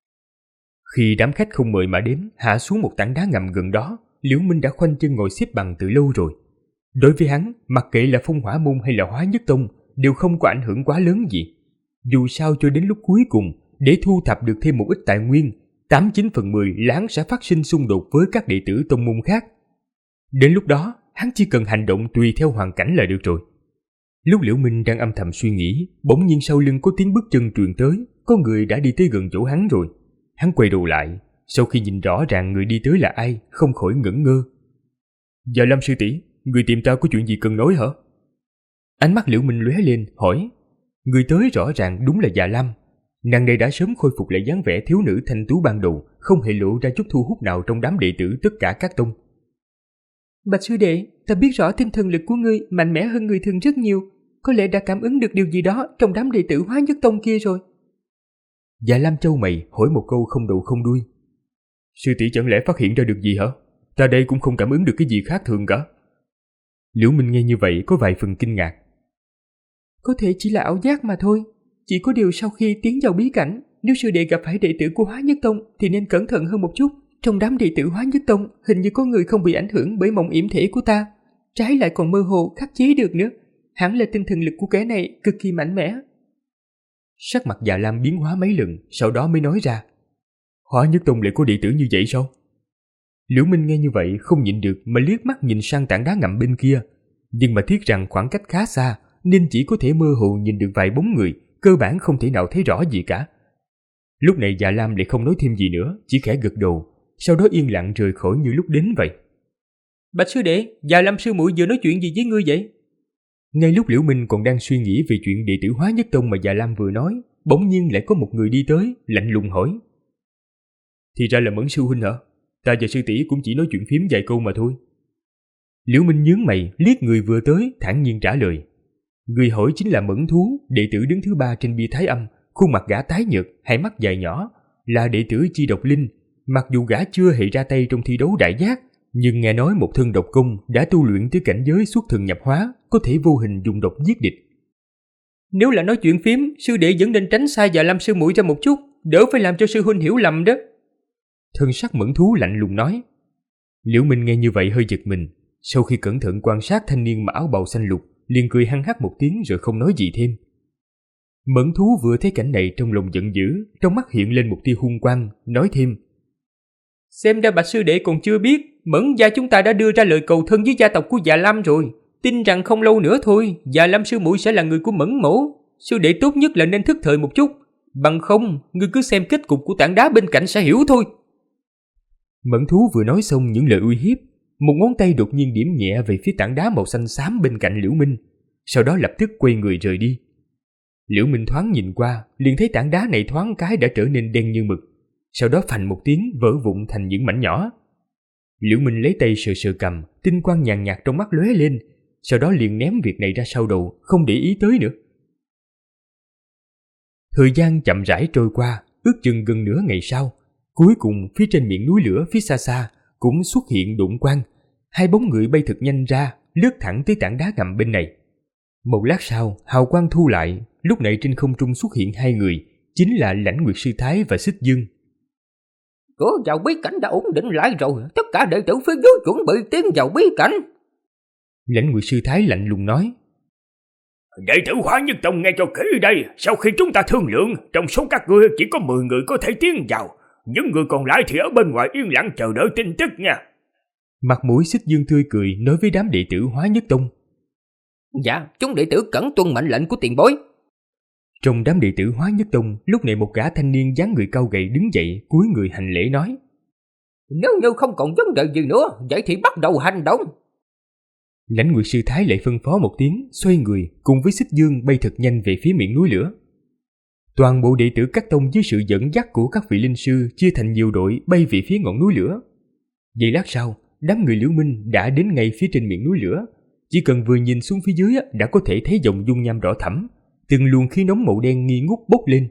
Khi đám khách không mời mà đến hạ xuống một tảng đá ngầm gần đó, Liễu Minh đã khoanh chân ngồi xếp bằng từ lâu rồi. Đối với hắn, mặc kệ là Phong Hỏa Môn hay là Hóa Nhất Tông đều không có ảnh hưởng quá lớn gì. Dù sao cho đến lúc cuối cùng, để thu thập được thêm một ít tài nguyên, 89/10 láng sẽ phát sinh xung đột với các đệ tử tông môn khác. Đến lúc đó, hắn chỉ cần hành động tùy theo hoàn cảnh là được rồi. Lúc Liễu Minh đang âm thầm suy nghĩ, bỗng nhiên sau lưng có tiếng bước chân truyền tới, có người đã đi tới gần chỗ hắn rồi. Hắn quay đầu lại, sau khi nhìn rõ ràng người đi tới là ai, không khỏi ngẩn ngơ. Dạ Lâm sư tỷ, người tìm ta có chuyện gì cần nói hả? Ánh mắt Liễu Minh lóe lên, hỏi. Người tới rõ ràng đúng là Dạ Lam. Nàng này đã sớm khôi phục lại dáng vẻ thiếu nữ thanh tú ban đầu, không hề lộ ra chút thu hút nào trong đám đệ tử tất cả các tông. Bạch sư đệ, ta biết rõ tinh thần lực của ngươi mạnh mẽ hơn người thường rất nhiều, có lẽ đã cảm ứng được điều gì đó trong đám đệ tử Hóa Nhất Tông kia rồi. Dạ Lam châu mày hỏi một câu không đầu không đuôi. Sư tỷ chẳng lẽ phát hiện ra được gì hả? Ta đây cũng không cảm ứng được cái gì khác thường cả. Liễu Minh nghe như vậy có vài phần kinh ngạc. Có thể chỉ là ảo giác mà thôi. Chỉ có điều sau khi tiến vào bí cảnh, nếu sư đệ gặp phải đệ tử của Hóa Nhất Tông thì nên cẩn thận hơn một chút. Trong đám đệ tử Hóa Nhất Tông hình như có người không bị ảnh hưởng bởi mộng yểm thể của ta, trái lại còn mơ hồ khắc chế được nữa. Hẳn là tinh thần lực của kẻ này cực kỳ mạnh mẽ. Sắc mặt Dạ Lam biến hóa mấy lần, sau đó mới nói ra. Hóa Nhất Tông lại có đệ tử như vậy sao? Liễu Minh nghe như vậy không nhịn được mà liếc mắt nhìn sang tảng đá ngầm bên kia. nhưng mà tiếc rằng khoảng cách khá xa nên chỉ có thể mơ hồ nhìn được vài bóng người, cơ bản không thể nào thấy rõ gì cả. Lúc này Dạ Lam lại không nói thêm gì nữa, chỉ khẽ gật đầu, sau đó yên lặng rời khỏi như lúc đến vậy. Bạch sư đệ, Dạ Lam sư muội vừa nói chuyện gì với ngươi vậy? Ngay lúc Liễu Minh còn đang suy nghĩ về chuyện đệ tử Hóa Nhất Tông mà Dạ Lam vừa nói, bỗng nhiên lại có một người đi tới, lạnh lùng hỏi. Thì ra là Mẫn sư huynh hả? Ta và sư tỷ cũng chỉ nói chuyện phím vài câu mà thôi. Liễu Minh nhướng mày, liếc người vừa tới, thản nhiên trả lời. Người hỏi chính là Mẫn Thú, đệ tử đứng thứ 3 trên bia Thái Âm, khuôn mặt gã tái nhợt, hai mắt dài nhỏ, là đệ tử Chi Độc Linh. Mặc dù gã chưa hề ra tay trong thi đấu đại giác, nhưng nghe nói một thân độc công đã tu luyện tới cảnh giới xuất thần nhập hóa, có thể vô hình dùng độc giết địch. Nếu là nói chuyện phím, sư đệ vẫn nên tránh xa Dạ Lam sư muội ra một chút, đỡ phải làm cho sư huynh hiểu lầm đó. Thân sắc Mẫn Thú lạnh lùng nói. Liễu Minh nghe như vậy hơi giật mình, sau khi cẩn thận quan sát thanh niên mặc áo bào xanh lục, liền cười hăng hắc một tiếng rồi không nói gì thêm. Mẫn Thú vừa thấy cảnh này trong lòng giận dữ, trong mắt hiện lên một tia hung quang, nói thêm. Xem ra Bạch sư đệ còn chưa biết, Mẫn gia chúng ta đã đưa ra lời cầu thân với gia tộc của Dạ Lam rồi. Tin rằng không lâu nữa thôi, Dạ Lam sư muội sẽ là người của Mẫn mỗ. Sư đệ tốt nhất là nên thức thời một chút, bằng không, ngươi cứ xem kết cục của tảng đá bên cạnh sẽ hiểu thôi. Mẫn Thú vừa nói xong những lời uy hiếp, một ngón tay đột nhiên điểm nhẹ về phía tảng đá màu xanh xám bên cạnh Liễu Minh, sau đó lập tức quay người rời đi. Liễu Minh thoáng nhìn qua, liền thấy tảng đá này thoáng cái đã trở nên đen như mực, sau đó phành một tiếng vỡ vụn thành những mảnh nhỏ. Liễu Minh lấy tay sờ sờ cằm, tinh quang nhàn nhạt trong mắt lóe lên, sau đó liền ném việc này ra sau đầu, không để ý tới nữa. Thời gian chậm rãi trôi qua, ước chừng gần nửa ngày sau, cuối cùng phía trên miệng núi lửa phía xa xa cũng xuất hiện đụng quang, hai bóng người bay thật nhanh ra, lướt thẳng tới tảng đá ngầm bên này. Một lát sau, hào quang thu lại, lúc này trên không trung xuất hiện hai người, chính là Lãnh Nguyệt Sư Thái và Xích Dương. Cửa vào bí cảnh đã ổn định lại rồi, tất cả đệ tử phía dưới chuẩn bị tiến vào bí cảnh. Lãnh Nguyệt Sư Thái lạnh lùng nói. Đệ tử Hóa Nhất Tông nghe cho kỹ đây, sau khi chúng ta thương lượng, trong số các ngươi chỉ có 10 người có thể tiến vào, những người còn lại thì ở bên ngoài yên lặng chờ đợi tin tức nha. Mặt mũi Xích Dương tươi cười nói với đám đệ tử Hóa Nhất Tông. Dạ, chúng đệ tử cẩn tuân mệnh lệnh của tiền bối. Trong đám đệ tử Hóa Nhất Tông, lúc này một gã thanh niên dáng người cao gầy đứng dậy, cúi người hành lễ nói. Nếu như không còn vấn đề gì nữa, vậy thì bắt đầu hành động. Lãnh Nguyệt Sư Thái lại phân phó một tiếng, xoay người cùng với Xích Dương bay thật nhanh về phía miệng núi lửa. Toàn bộ đệ tử các tông dưới sự dẫn dắt của các vị linh sư chia thành nhiều đội bay về phía ngọn núi lửa. Giây lát sau, đám người Liễu Minh đã đến ngay phía trên miệng núi lửa. Chỉ cần vừa nhìn xuống phía dưới đã có thể thấy dòng dung nham đỏ thẫm, từng luồng khí nóng màu đen nghi ngút bốc lên.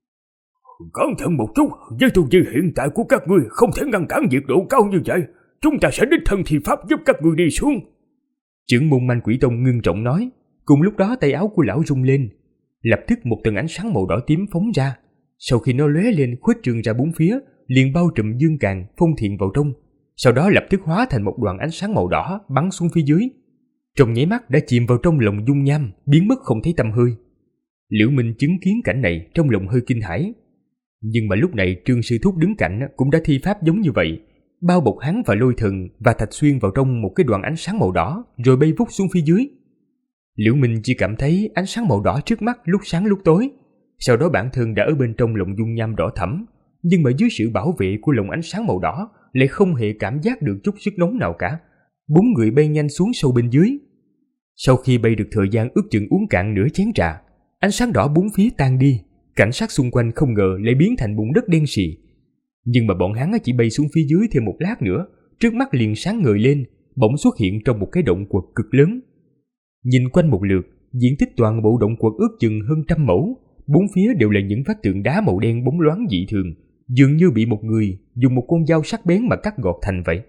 Cẩn thận một chút, với tu vi hiện tại của các ngươi không thể ngăn cản nhiệt độ cao như vậy. Chúng ta sẽ đích thân thi pháp giúp các ngươi đi xuống. Trưởng môn Manh Quỷ Tông ngưng trọng nói. Cùng lúc đó tay áo của lão rung lên, lập tức một tầng ánh sáng màu đỏ tím phóng ra. Sau khi nó lóe lên khuếch trương ra bốn phía, liền bao trùm Dương Càn, Phong Thiện vào trong. Sau đó lập tức hóa thành một đoàn ánh sáng màu đỏ bắn xuống phía dưới. Trong nháy mắt đã chìm vào trong lòng dung nham, biến mất không thấy tăm hơi. Liễu Minh chứng kiến cảnh này trong lòng hơi kinh hãi. Nhưng mà lúc này Trương Sư Thúc đứng cạnh cũng đã thi pháp giống như vậy, bao bọc hắn và Lôi Thần và Thạch Xuyên vào trong một cái đoàn ánh sáng màu đỏ, rồi bay vút xuống phía dưới. Liễu Minh chỉ cảm thấy ánh sáng màu đỏ trước mắt lúc sáng lúc tối, sau đó bản thân đã ở bên trong lồng dung nham đỏ thẫm, nhưng mà dưới sự bảo vệ của lồng ánh sáng màu đỏ lại không hề cảm giác được chút sức nóng nào cả. Bốn người bay nhanh xuống sâu bên dưới. Sau khi bay được thời gian ước chừng uống cạn nửa chén trà, ánh sáng đỏ bốn phía tan đi, cảnh sát xung quanh không ngờ lại biến thành bùn đất đen sì. Nhưng mà bọn hắn chỉ bay xuống phía dưới thêm một lát nữa, trước mắt liền sáng ngời lên, bỗng xuất hiện trong một cái động quật cực lớn. Nhìn quanh một lượt, diện tích toàn bộ động quật ước chừng hơn 100 mẫu, bốn phía đều là những vách tường đá màu đen bóng loáng dị thường, dường như bị một người dùng một con dao sắc bén mà cắt gọt thành vậy.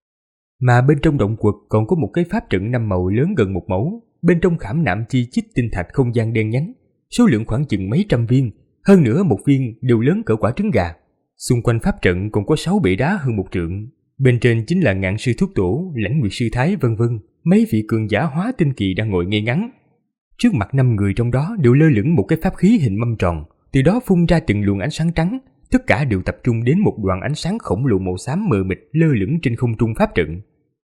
Mà bên trong động quật còn có một cái pháp trận 5 màu lớn gần 1 mẫu, bên trong khảm nạm chi chít tinh thạch không gian đen nhánh, số lượng khoảng chừng mấy trăm viên, hơn nữa một viên đều lớn cỡ quả trứng gà. Xung quanh pháp trận còn có 6 bệ đá hơn 1 trượng, bên trên chính là Ngạn Sư Thúc Tổ, Lãnh Nguyệt Sư Thái vân vân, mấy vị cường giả hóa tinh kỳ đang ngồi ngay ngắn. Trước mặt 5 người trong đó đều lơ lửng một cái pháp khí hình mâm tròn, từ đó phun ra từng luồng ánh sáng trắng, tất cả đều tập trung đến một đoàn ánh sáng khổng lồ màu xám mờ mịt lơ lửng trên không trung pháp trận.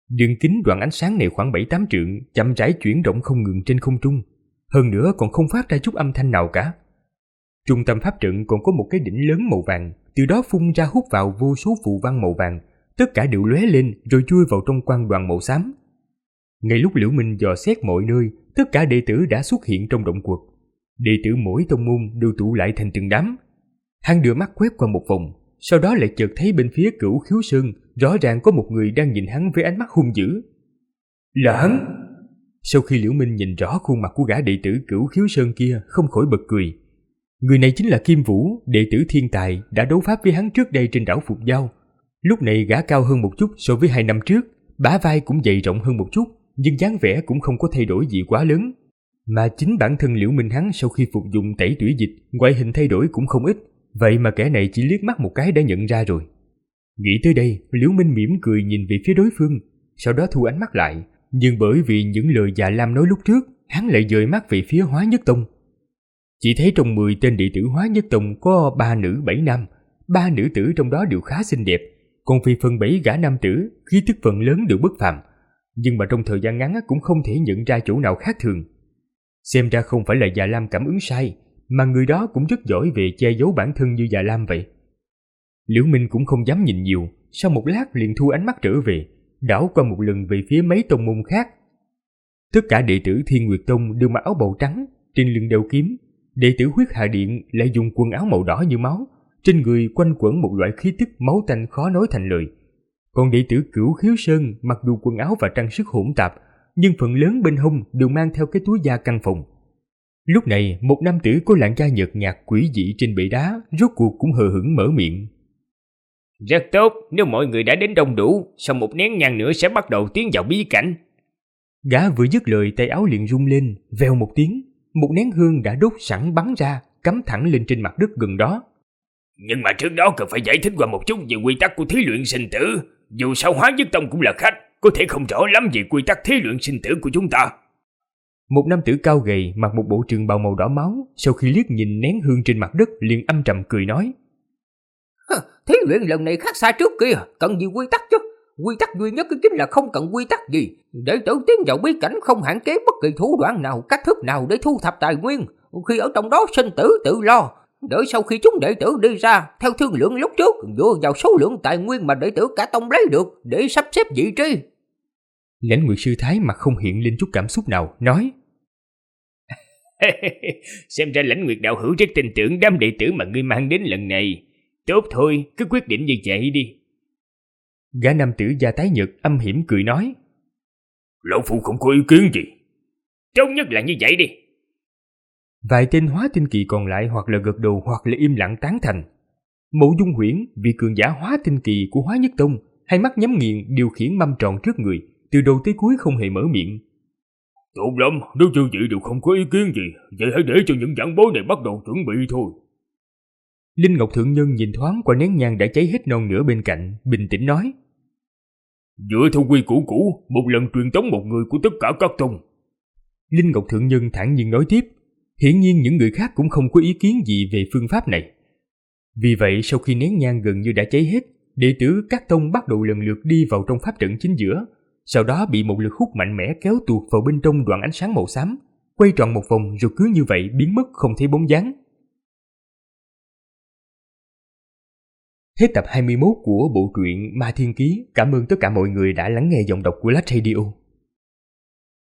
Đường kính đoạn ánh sáng này khoảng 7-8 trượng, chậm rãi chuyển động không ngừng trên không trung. Hơn nữa còn không phát ra chút âm thanh nào cả. Trung tâm pháp trận còn có một cái đỉnh lớn màu vàng, từ đó phun ra hút vào vô số phù văn màu vàng, tất cả đều lóe lên rồi chui vào trong quang đoàn màu xám. Ngay lúc Liễu Minh dò xét mọi nơi, tất cả đệ tử đã xuất hiện trong động quật. Đệ tử mỗi tông môn đều tụ lại thành từng đám. Hắn đưa mắt quét qua một vòng, sau đó lại chợt thấy bên phía Cửu Khiếu Sơn rõ ràng có một người đang nhìn hắn với ánh mắt hung dữ. Là hắn! Sau khi Liễu Minh nhìn rõ khuôn mặt của gã đệ tử Cửu Khiếu Sơn kia, không khỏi bật cười. Người này chính là Kim Vũ, đệ tử thiên tài đã đấu pháp với hắn trước đây trên đảo Phục Giao. Lúc này gã cao hơn một chút so với 2 năm trước, bả vai cũng dày rộng hơn một chút, nhưng dáng vẻ cũng không có thay đổi gì quá lớn. Mà chính bản thân Liễu Minh hắn sau khi phục dụng tẩy tủy dịch, ngoại hình thay đổi cũng không ít, vậy mà kẻ này chỉ liếc mắt một cái đã nhận ra rồi. Nghĩ tới đây, Liễu Minh mỉm cười nhìn về phía đối phương, sau đó thu ánh mắt lại, nhưng bởi vì những lời Dạ Lam nói lúc trước, hắn lại dời mắt về phía Hóa Nhất Tông. Chỉ thấy trong 10 tên đệ tử Hóa Nhất Tông có 3 nữ 7 nam, 3 nữ tử trong đó đều khá xinh đẹp, còn vì phần 7 gã nam tử, khí tức phần lớn đều bất phàm, nhưng mà trong thời gian ngắn cũng không thể nhận ra chỗ nào khác thường. Xem ra không phải là Dạ Lam cảm ứng sai, mà người đó cũng rất giỏi về che giấu bản thân như Dạ Lam vậy. Liễu Minh cũng không dám nhìn nhiều, sau một lát liền thu ánh mắt trở về, đảo qua một lần về phía mấy tông môn khác. Tất cả đệ tử Thiên Nguyệt Tông đều mặc áo bào trắng, trên lưng đeo kiếm. Đệ tử Huyết Hà Điện lại dùng quần áo màu đỏ như máu, trên người quanh quẩn một loại khí tức máu tanh khó nói thành lời. Còn đệ tử Cửu Khiếu Sơn mặc dù quần áo và trang sức hỗn tạp, nhưng phần lớn bên hông đều mang theo cái túi da căng phòng. Lúc này, một nam tử có làn da nhợt nhạt quỷ dị trên bệ đá rốt cuộc cũng hờ hững mở miệng. Rất tốt, nếu mọi người đã đến đông đủ, sau một nén nhang nữa sẽ bắt đầu tiến vào bí cảnh. Gã vừa dứt lời, tay áo liền rung lên, vèo một tiếng, một nén hương đã đốt sẵn bắn ra, cắm thẳng lên trên mặt đất gần đó. Nhưng mà trước đó cần phải giải thích qua một chút về quy tắc của thí luyện sinh tử. Dù sao Hóa Nhất Tông cũng là khách, có thể không rõ lắm về quy tắc thí luyện sinh tử của chúng ta. Một nam tử cao gầy mặc một bộ trường bào màu đỏ máu, sau khi liếc nhìn nén hương trên mặt đất liền âm trầm cười nói. Thí luyện lần này khác xa trước kia, cần gì quy tắc chứ? Quy tắc duy nhất chính là không cần quy tắc gì. Đệ tử tiến vào bí cảnh không hạn chế bất kỳ thủ đoạn nào, cách thức nào để thu thập tài nguyên. Khi ở trong đó sinh tử tự lo. Đợi sau khi chúng đệ tử đi ra, theo thương lượng lúc trước, dựa vào số lượng tài nguyên mà đệ tử cả tông lấy được để sắp xếp vị trí. Lãnh Nguyệt Sư Thái mặt không hiện lên chút cảm xúc nào, nói. Xem ra Lãnh Nguyệt đạo hữu rất tin tưởng đám đệ tử mà ngươi mang đến lần này. Tốt thôi, cứ quyết định như vậy đi. Gã nam tử da tái nhợt âm hiểm cười nói. Lão phu không có ý kiến gì. Tốt nhất là như vậy đi. Vài tên hóa tinh kỳ còn lại hoặc là gật đầu hoặc là im lặng tán thành. Mộ Dung Huyễn, vị cường giả hóa tinh kỳ của Hóa Nhất Tông, hai mắt nhắm nghiền điều khiển mâm tròn trước người, từ đầu tới cuối không hề mở miệng. Tốt lắm, nếu chư vị đều không có ý kiến gì, vậy hãy để cho những giảng bối này bắt đầu chuẩn bị thôi. Linh Ngọc Thượng Nhân nhìn thoáng qua nén nhang đã cháy hết non nửa bên cạnh, bình tĩnh nói. Dựa theo quy củ cũ, một lần truyền tống một người của tất cả các tông. Linh Ngọc Thượng Nhân thản nhiên nói tiếp. Hiển nhiên những người khác cũng không có ý kiến gì về phương pháp này. Vì vậy sau khi nén nhang gần như đã cháy hết, đệ tử các tông bắt đầu lần lượt đi vào trong pháp trận chính giữa, sau đó bị một lực hút mạnh mẽ kéo tuột vào bên trong đoạn ánh sáng màu xám, quay tròn một vòng rồi cứ như vậy biến mất không thấy bóng dáng. Hết tập 21 của bộ truyện Ma Thiên Ký. Cảm ơn tất cả mọi người đã lắng nghe giọng đọc của Lách Radio.